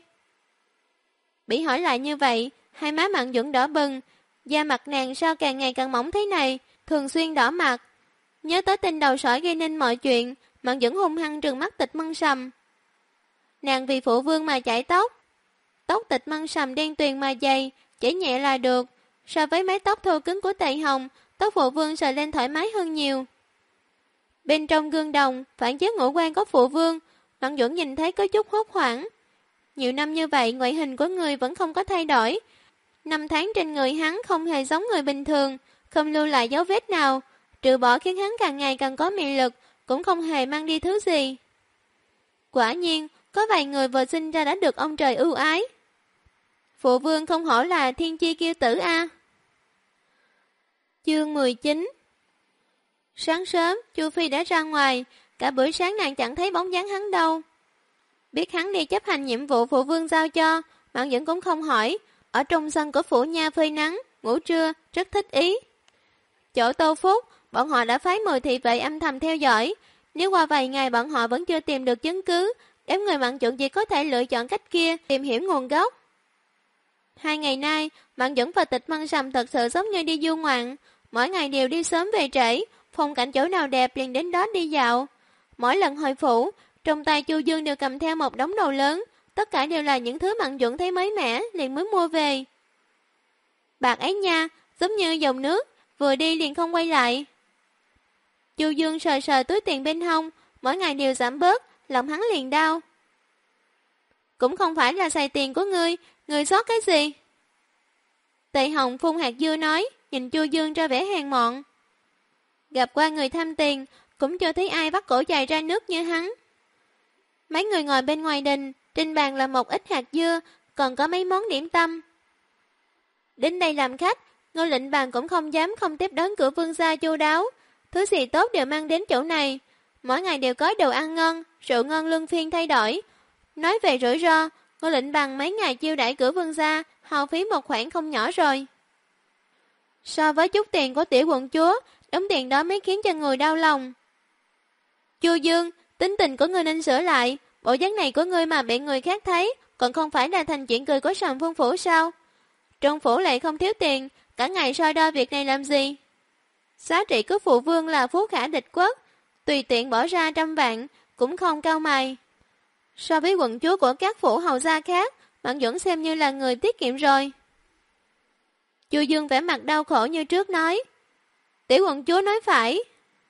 Speaker 1: Bị hỏi lại như vậy, hai má Mạn Duẩn đỏ bừng, da mặt nàng sao càng ngày càng mỏng thế này, thường xuyên đỏ mặt. Nhớ tới tên đầu sỏi gây nên mọi chuyện, Mạn Duẩn hung hăng trừng mắt Tịch Mân Sầm. Nàng vì phụ vương mà chải tóc. Tóc Tịch Mân Sầm đen tuyền mà dày, chảy nhẹ là được. So với mái tóc thô cứng của Tỳ Hồng, tóc phụ vương sờ lên thoải mái hơn nhiều. Bên trong gương đồng, phản chiếu ngũ quan của phụ vương, Mạn Duẩn nhìn thấy có chút hốt hoảng. Nhiều năm như vậy, ngoại hình của người vẫn không có thay đổi. Năm tháng trên người hắn không hề giống người bình thường, không lưu lại dấu vết nào, trừ bỏ khiến hắn càng ngày càng có mị lực, cũng không hề mang đi thứ gì. Quả nhiên, có vài người vừa sinh ra đã được ông trời ưu ái. Phụ vương không hổ là thiên chi kiêu tử a. Chương 19. Sáng sớm, Chu Phi đã ra ngoài, cả buổi sáng nàng chẳng thấy bóng dáng hắn đâu. Biết hắn đi chấp hành nhiệm vụ phụ vương giao cho, Mạn Duẩn cũng không hỏi, ở trong sân của phủ nha phơi nắng, ngủ trưa, rất thích ý. Chỗ Tô Phúc, bọn họ đã phái 10 thị vệ âm thầm theo dõi, nếu qua vài ngày bọn họ vẫn chưa tìm được chứng cứ, đám người Mạn Duẩn chỉ có thể lựa chọn cách kia tìm hiểu nguồn gốc. 2 ngày nay, Mạn Duẩn và Tịch Mân Sầm thật sự giống như đi du ngoạn, mỗi ngày đều đi sớm về trễ, phong cảnh chỗ nào đẹp liền đến đó đi dạo. Mỗi lần hồi phủ, trong tay Chu Dương đều cầm theo một đống đồ lớn, tất cả đều là những thứ Mạn Duẩn thấy mới mẻ, liền mới mua về. Bạc ấy nha, giống như dòng nước, vừa đi liền không quay lại. Chu Dương sờ sờ túi tiền bên hông, mỗi ngày đều giảm bớt, lòng hắn liền đau. Cũng không phải là xài tiền của ngươi sót cái gì? Tỳ Hồng phun hạt dưa nói, nhìn Chu Dương ra vẻ hèn mọn. Gặp qua người tham tiền, cũng chưa thấy ai bắt cổ dài ra nước như hắn. Mấy người ngồi bên ngoài đình, trên bàn là một ít hạt dưa, còn có mấy món điểm tâm. Đến đây làm khách, Ngô Lệnh Bàn cũng không dám không tiếp đón cửa vương gia chu đáo. Thứ gì tốt đều mang đến chỗ này. Mỗi ngày đều có đồ ăn ngon, rượu ngon luân phiên thay đổi. Nói về rủi ro, Ngô Lệnh Bàn mấy ngày chiêu đãi cửa vương gia, hao phí một khoản không nhỏ rồi. So với chút tiền của tiểu quận chúa, đống tiền đó mới khiến cho người đau lòng. Chu Dương, tính tình của ngươi nên sửa lại. Bộ dáng này của ngươi mà bị người khác thấy, còn không phải là thành chuyện cười của Sầm Phương Phủ sao? Trong phủ lại không thiếu tiền, cả ngày soi đo việc này làm gì? Giá trị của phụ vương là phú khả địch quốc, tùy tiện bỏ ra 100 vạn, cũng không cao mày. So với quận chúa của các phủ hầu gia khác, Mạn Duẩn xem như là người tiết kiệm rồi. Chu Dương vẻ mặt đau khổ như trước nói. Tiểu quận chúa nói phải.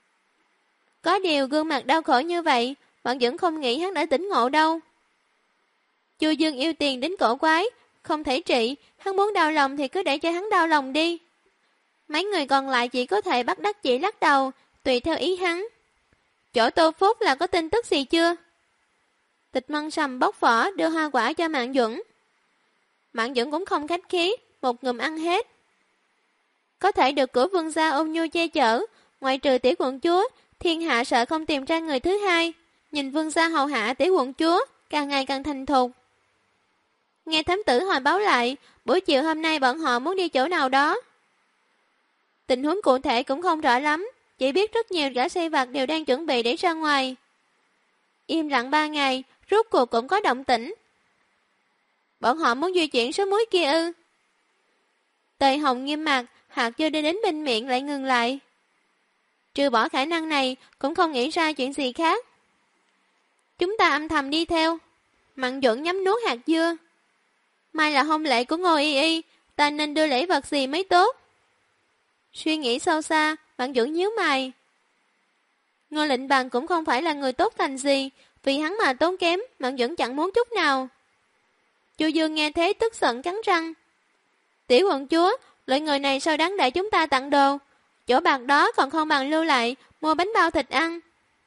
Speaker 1: Có điều gương mặt đau khổ như vậy, Mạn Duẩn không nghĩ hắn đã tỉnh ngộ đâu. Chu Dương yêu tiền đến cổ quái, không thể trị, hắn muốn đau lòng thì cứ để cho hắn đau lòng đi. Mấy người còn lại chỉ có thể bắt đắc chỉ lắc đầu, tùy theo ý hắn. Chỗ Tô Phúc là có tin tức gì chưa? Tịch Mân Sầm bóc vỏ đưa hoa quả cho Mạn Duẩn. Mạn Duẩn cũng không khách khí, một ngụm ăn hết. Có thể được cửa vương gia ôn nhu che chở, Ngoại trừ tiểu quận chúa, thiên hạ sợ không tìm ra người thứ hai. Nhìn vương gia hầu hạ tiểu quận chúa, càng ngày càng thành thục. Nghe thám tử hồi báo lại, buổi chiều hôm nay bọn họ muốn đi chỗ nào đó. Tình huống cụ thể cũng không rõ lắm, chỉ biết rất nhiều gã sai vặt đều đang chuẩn bị để ra ngoài. Im lặng 3 ngày, rốt cuộc cũng có động tĩnh. Bọn họ muốn di chuyển số muối kia ư? Tề Hồng nghiêm mặt, hạt chưa đi đến bên miệng lại ngừng lại. Trừ bỏ khả năng này, cũng không nghĩ ra chuyện gì khác. Chúng ta âm thầm đi theo. Mặn Duẩn nhắm nuốt hạt dưa. Mai là hôn lễ của Ngô Y Y, ta nên đưa lễ vật gì mới tốt? Suy nghĩ sâu xa, Mặn Duẩn nhíu mày. Ngô Lệnh Bằng cũng không phải là người tốt thành gì, vì hắn mà tốn kém, Mặn Duẩn chẳng muốn chút nào. Chu Dương nghe thế tức giận cắn răng. Tiểu quận chúa, loại người này sao đáng để chúng ta tặng đồ? Chỗ bạc đó còn không bằng lưu lại, mua bánh bao thịt ăn.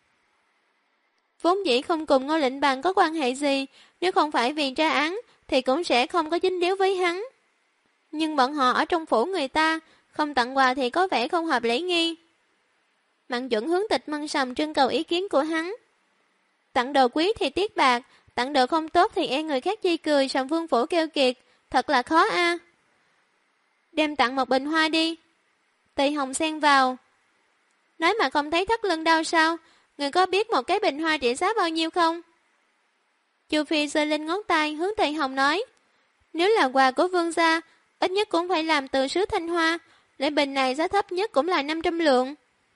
Speaker 1: Vốn dĩ không cùng Ngô Lệnh Bằng có quan hệ gì, nếu không phải vì tra án, thì cũng sẽ không có dính líu với hắn. Nhưng bọn họ ở trong phủ người ta, không tặng quà thì có vẻ không hợp lễ nghi. Mặn Duẩn hướng Tịch Mân Sầm trưng cầu ý kiến của hắn. Tặng đồ quý thì tiếc bạc, tặng đồ không tốt thì e người khác chê cười, Sầm Vương phủ kêu kiệt, thật là khó a. Đem tặng một bình hoa đi. Tỳ Hồng xen vào. Nói mà không thấy thắt lưng đau sao? Người có biết một cái bình hoa trị giá bao nhiêu không? Chu Phi giơ lên ngón tay hướng Tỳ Hồng nói. Nếu là quà của vương gia, ít nhất cũng phải làm từ sứ thanh hoa. Loại bình này giá thấp nhất cũng là 500 lượng.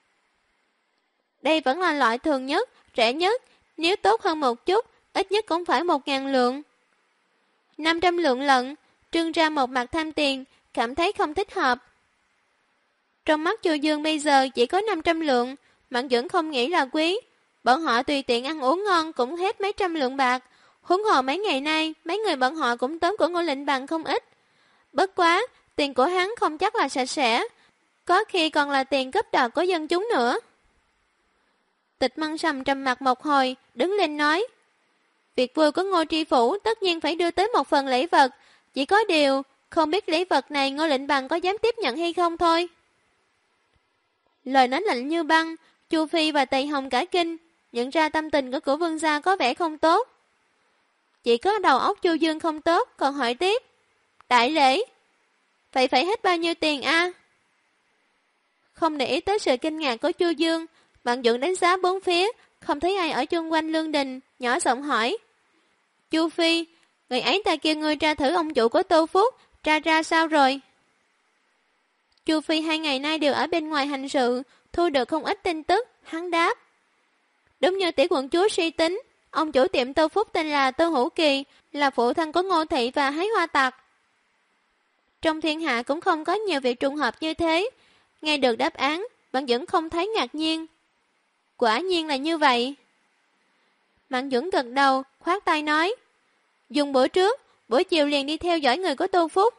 Speaker 1: Đây vẫn là loại thường nhất, rẻ nhất. Nếu tốt hơn một chút, ít nhất cũng phải 1.000 lượng. 500 lượng lận, trưng ra một mặt tham tiền, cảm thấy không thích hợp. Trong mắt Chu Dương bây giờ chỉ có 500 lượng, Mặn Duẩn không nghĩ là quý. Bọn họ tùy tiện ăn uống ngon cũng hết mấy trăm lượng bạc. Huống hồ mấy ngày nay, mấy người bọn họ cũng tóm của Ngô Lệnh Bằng không ít. Bất quá, tiền của hắn không chắc là sạch sẽ. Có khi còn là tiền cấp đoạt của dân chúng nữa. Tịch Mân Sầm trầm mặt một hồi, đứng lên nói. Việc vui của Ngô Tri Phủ tất nhiên phải đưa tới một phần lễ vật. Chỉ có điều, không biết lễ vật này Ngô Lệnh Bằng có dám tiếp nhận hay không thôi. Lời nói lạnh như băng, Chu Phi và Tỳ Hồng cả kinh, nhận ra tâm tình của vương gia có vẻ không tốt. Chỉ có đầu óc Chu Dương không tốt, còn hỏi tiếp. Đại lễ? Vậy phải hết bao nhiêu tiền a? Không để ý tới sự kinh ngạc của Chu Dương, Mặn Duẩn đánh giá bốn phía, không thấy ai ở chung quanh lương đình, nhỏ giọng hỏi. Chu Phi, người ấy ta kêu ngươi tra thử ông chủ của Tô Phúc, tra ra sao rồi? Chu Phi 2 ngày nay đều ở bên ngoài hành sự, thu được không ít tin tức, hắn đáp. Đúng như tiểu quận chúa suy tính, ông chủ tiệm Tô Phúc tên là Tô Hữu Kỳ, là phụ thân của Ngô Thị và Hái Hoa Tặc. Trong thiên hạ cũng không có nhiều việc trùng hợp như thế, nghe được đáp án, Mặn Duẩn không thấy ngạc nhiên. Quả nhiên là như vậy. Mặn Duẩn gật đầu, khoát tay nói. Dùng bữa trước, buổi chiều liền đi theo dõi người của Tô Phúc.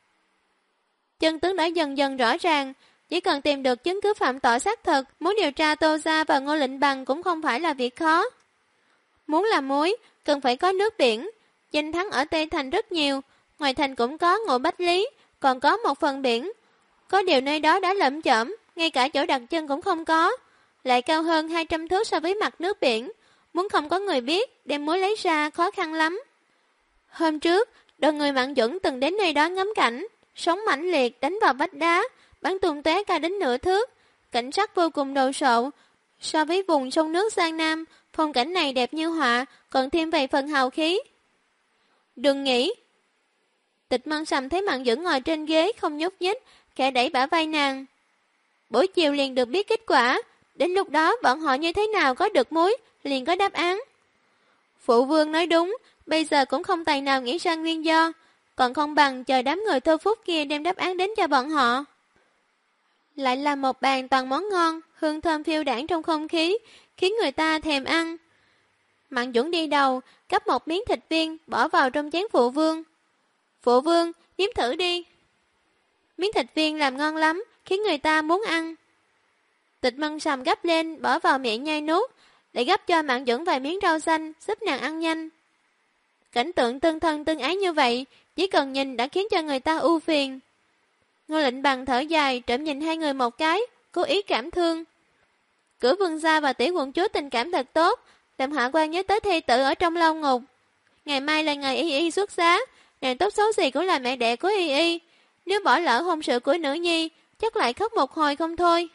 Speaker 1: Chân tướng đã dần dần rõ ràng, chỉ cần tìm được chứng cứ phạm tội xác thực, muốn điều tra Tô Gia và Ngô Lệnh Bằng cũng không phải là việc khó. Muốn làm muối, cần phải có nước biển, danh thắng ở Tây Thành rất nhiều, ngoài thành cũng có Ngộ Bách Lý, còn có một phần biển. Có điều nơi đó đã lởm chởm, ngay cả chỗ đặt chân cũng không có, lại cao hơn 200 thước so với mặt nước biển, muốn không có người biết, đem muối lấy ra khó khăn lắm. Hôm trước, đoàn người Mặn Duẩn từng đến nơi đó ngắm cảnh, sóng mãnh liệt đánh vào vách đá, bắn tung tóe cao đến nửa thước, cảnh sắc vô cùng đồ sộ. So với vùng sông nước Giang Nam, phong cảnh này đẹp như họa, còn thêm vài phần hào khí. Đừng nghĩ. Tịch Mân Sầm thấy Mặn Duẩn ngồi trên ghế không nhúc nhích, khẽ đẩy bả vai nàng. Buổi chiều liền được biết kết quả, đến lúc đó bọn họ như thế nào có được muối, liền có đáp án. Phụ vương nói đúng, bây giờ cũng không tài nào nghĩ ra nguyên do, còn không bằng chờ đám người Tô Phúc kia đem đáp án đến cho bọn họ. Lại là một bàn toàn món ngon, hương thơm phiêu đãng trong không khí, khiến người ta thèm ăn. Mặn Duẩn đi đầu, cắp một miếng thịt viên, bỏ vào trong chén phụ vương. Phụ vương, nếm thử đi. Miếng thịt viên làm ngon lắm, khiến người ta muốn ăn. Tịch Mân Sầm gắp lên, bỏ vào miệng nhai nuốt, để gắp cho Mặn Duẩn vài miếng rau xanh, giúp nàng ăn nhanh. Cảnh tượng tương thân tương ái như vậy, chỉ cần nhìn đã khiến cho người ta ưu phiền. Ngô Lệnh Bằng thở dài, trộm nhìn hai người một cái, cố ý cảm thương. Cửu vương gia và tỷ quận chúa tình cảm thật tốt, làm Hạ quan nhớ tới thê tử ở trong lao ngục. Ngày mai là ngày Y Y xuất giá, nàng tốt xấu gì cũng là mẹ đẻ của Y Y. Nếu bỏ lỡ hôn sự của nữ nhi, chắc lại khóc một hồi không thôi.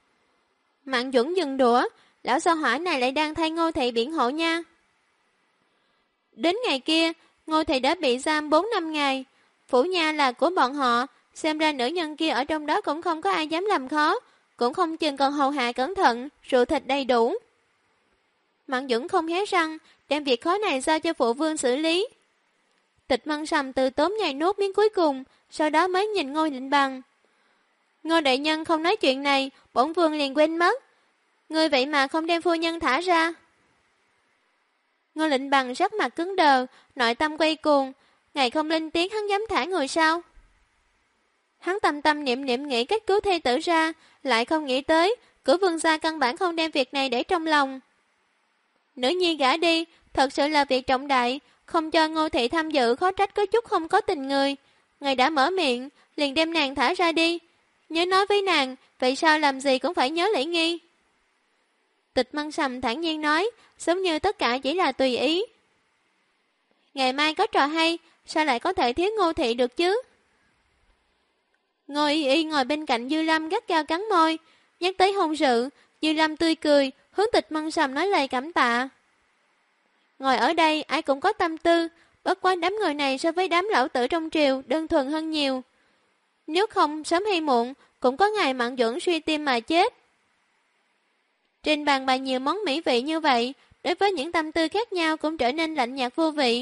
Speaker 1: Mạn Duẩn dừng đũa, lão sao hỏa này lại đang thay Ngô thị biện hộ nha. Đến ngày kia, Ngô thị đã bị giam 4 năm ngày. Phủ nha là của bọn họ, xem ra nữ nhân kia ở trong đó cũng không có ai dám làm khó, cũng không chừng còn hầu hạ cẩn thận, rượu thịt đầy đủ. Mạn Duẩn không hé răng, đem việc khó này giao cho phụ vương xử lý. Tịch Mân Sầm từ tốn nhai nuốt miếng cuối cùng, sau đó mới nhìn Ngô Định Bằng. Ngô đại nhân không nói chuyện này, bổn vương liền quên mất. Ngươi vậy mà không đem phu nhân thả ra. Ngô Định Bằng sắc mặt cứng đờ, nội tâm quay cuồng. Ngày không lên tiếng hắn dám thả người sao? Hắn tâm tâm niệm niệm nghĩ cách cứu thê tử ra, lại không nghĩ tới, Cửu vương gia căn bản không đem việc này để trong lòng. Nữ nhi gả đi, thật sự là việc trọng đại, không cho Ngô thị tham dự khó trách có chút không có tình người. Ngài đã mở miệng, liền đem nàng thả ra đi. Nhớ nói với nàng, vậy sao làm gì cũng phải nhớ lễ nghi. Tịch Mân Sầm thản nhiên nói, giống như tất cả chỉ là tùy ý. Ngày mai có trò hay, sao lại có thể thiếu Ngô thị được chứ? Ngô Y Y ngồi bên cạnh Dư Lâm gắt gao cắn môi, nhắc tới hôn sự, Dư Lâm tươi cười, hướng Tịch Mân Sầm nói lời cảm tạ. Ngồi ở đây ai cũng có tâm tư, bất quá đám người này so với đám lão tử trong triều đơn thuần hơn nhiều. Nếu không sớm hay muộn, cũng có ngày Mạn Duẩn suy tim mà chết. Trên bàn bày nhiều món mỹ vị như vậy, đối với những tâm tư khác nhau cũng trở nên lạnh nhạt vô vị.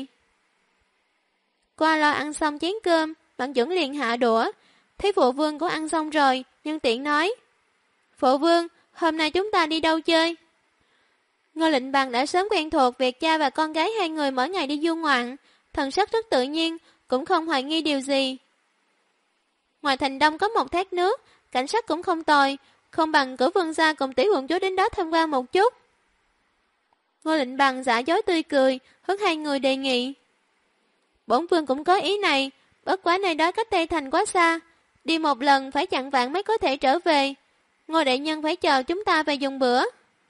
Speaker 1: Qua lo ăn xong chén cơm, Mạn Duẩn liền hạ đũa. Thấy phụ vương cũng ăn xong rồi, nhân tiện nói. Phụ vương, hôm nay chúng ta đi đâu chơi? Ngô Lệnh Bằng đã sớm quen thuộc việc cha và con gái hai người mỗi ngày đi du ngoạn, thần sắc rất tự nhiên, cũng không hoài nghi điều gì. Ngoài thành đông có một thác nước, cảnh sắc cũng không tồi, không bằng Cửu vương gia cùng tỷ quận chúa đến đó tham quan một chút. Ngô Lệnh Bằng giả dối tươi cười, hướng hai người đề nghị. Bổn vương cũng có ý này, bất quá nơi đó cách Tây Thành quá xa, đi một lần phải chặn vạn mới có thể trở về. Ngô đại nhân phải chờ chúng ta về dùng bữa.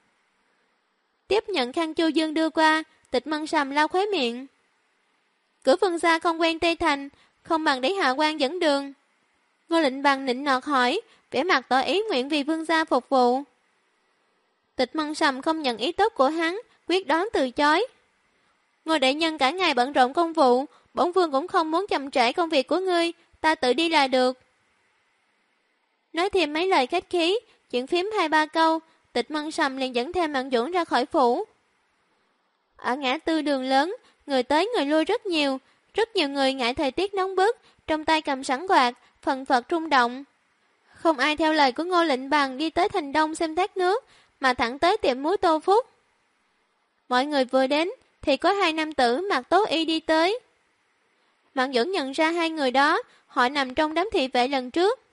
Speaker 1: Tiếp nhận khăn Chu Dương đưa qua, Tịch Mân Sầm lau khóe miệng. Cửu vương gia không quen Tây Thành, không bằng để hạ quan dẫn đường. Ngô Lệnh Bằng nịnh nọt hỏi, vẻ mặt tỏ ý nguyện vì vương gia phục vụ. Tịch Mân Sầm không nhận ý tốt của hắn, quyết đoán từ chối. Ngô đại nhân cả ngày bận rộn công vụ, bổn vương cũng không muốn chậm trễ công việc của ngươi, ta tự đi là được. Nói thêm mấy lời khách khí, chuyện phím 2-3 câu, Tịch Mân Sầm liền dẫn theo Mạn Duẩn ra khỏi phủ. Ở ngã tư đường lớn, người tới người lui rất nhiều người ngại thời tiết nóng bức, trong tay cầm sẵn quạt, phần phật rung động. Không ai theo lời của Ngô Lệnh Bằng đi tới thành đông xem thác nước, mà thẳng tới tiệm muối Tô Phúc. Mọi người vừa đến, thì có hai nam tử mặc tố y đi tới. Mạn Duẩn nhận ra hai người đó, họ nằm trong đám thị vệ lần trước.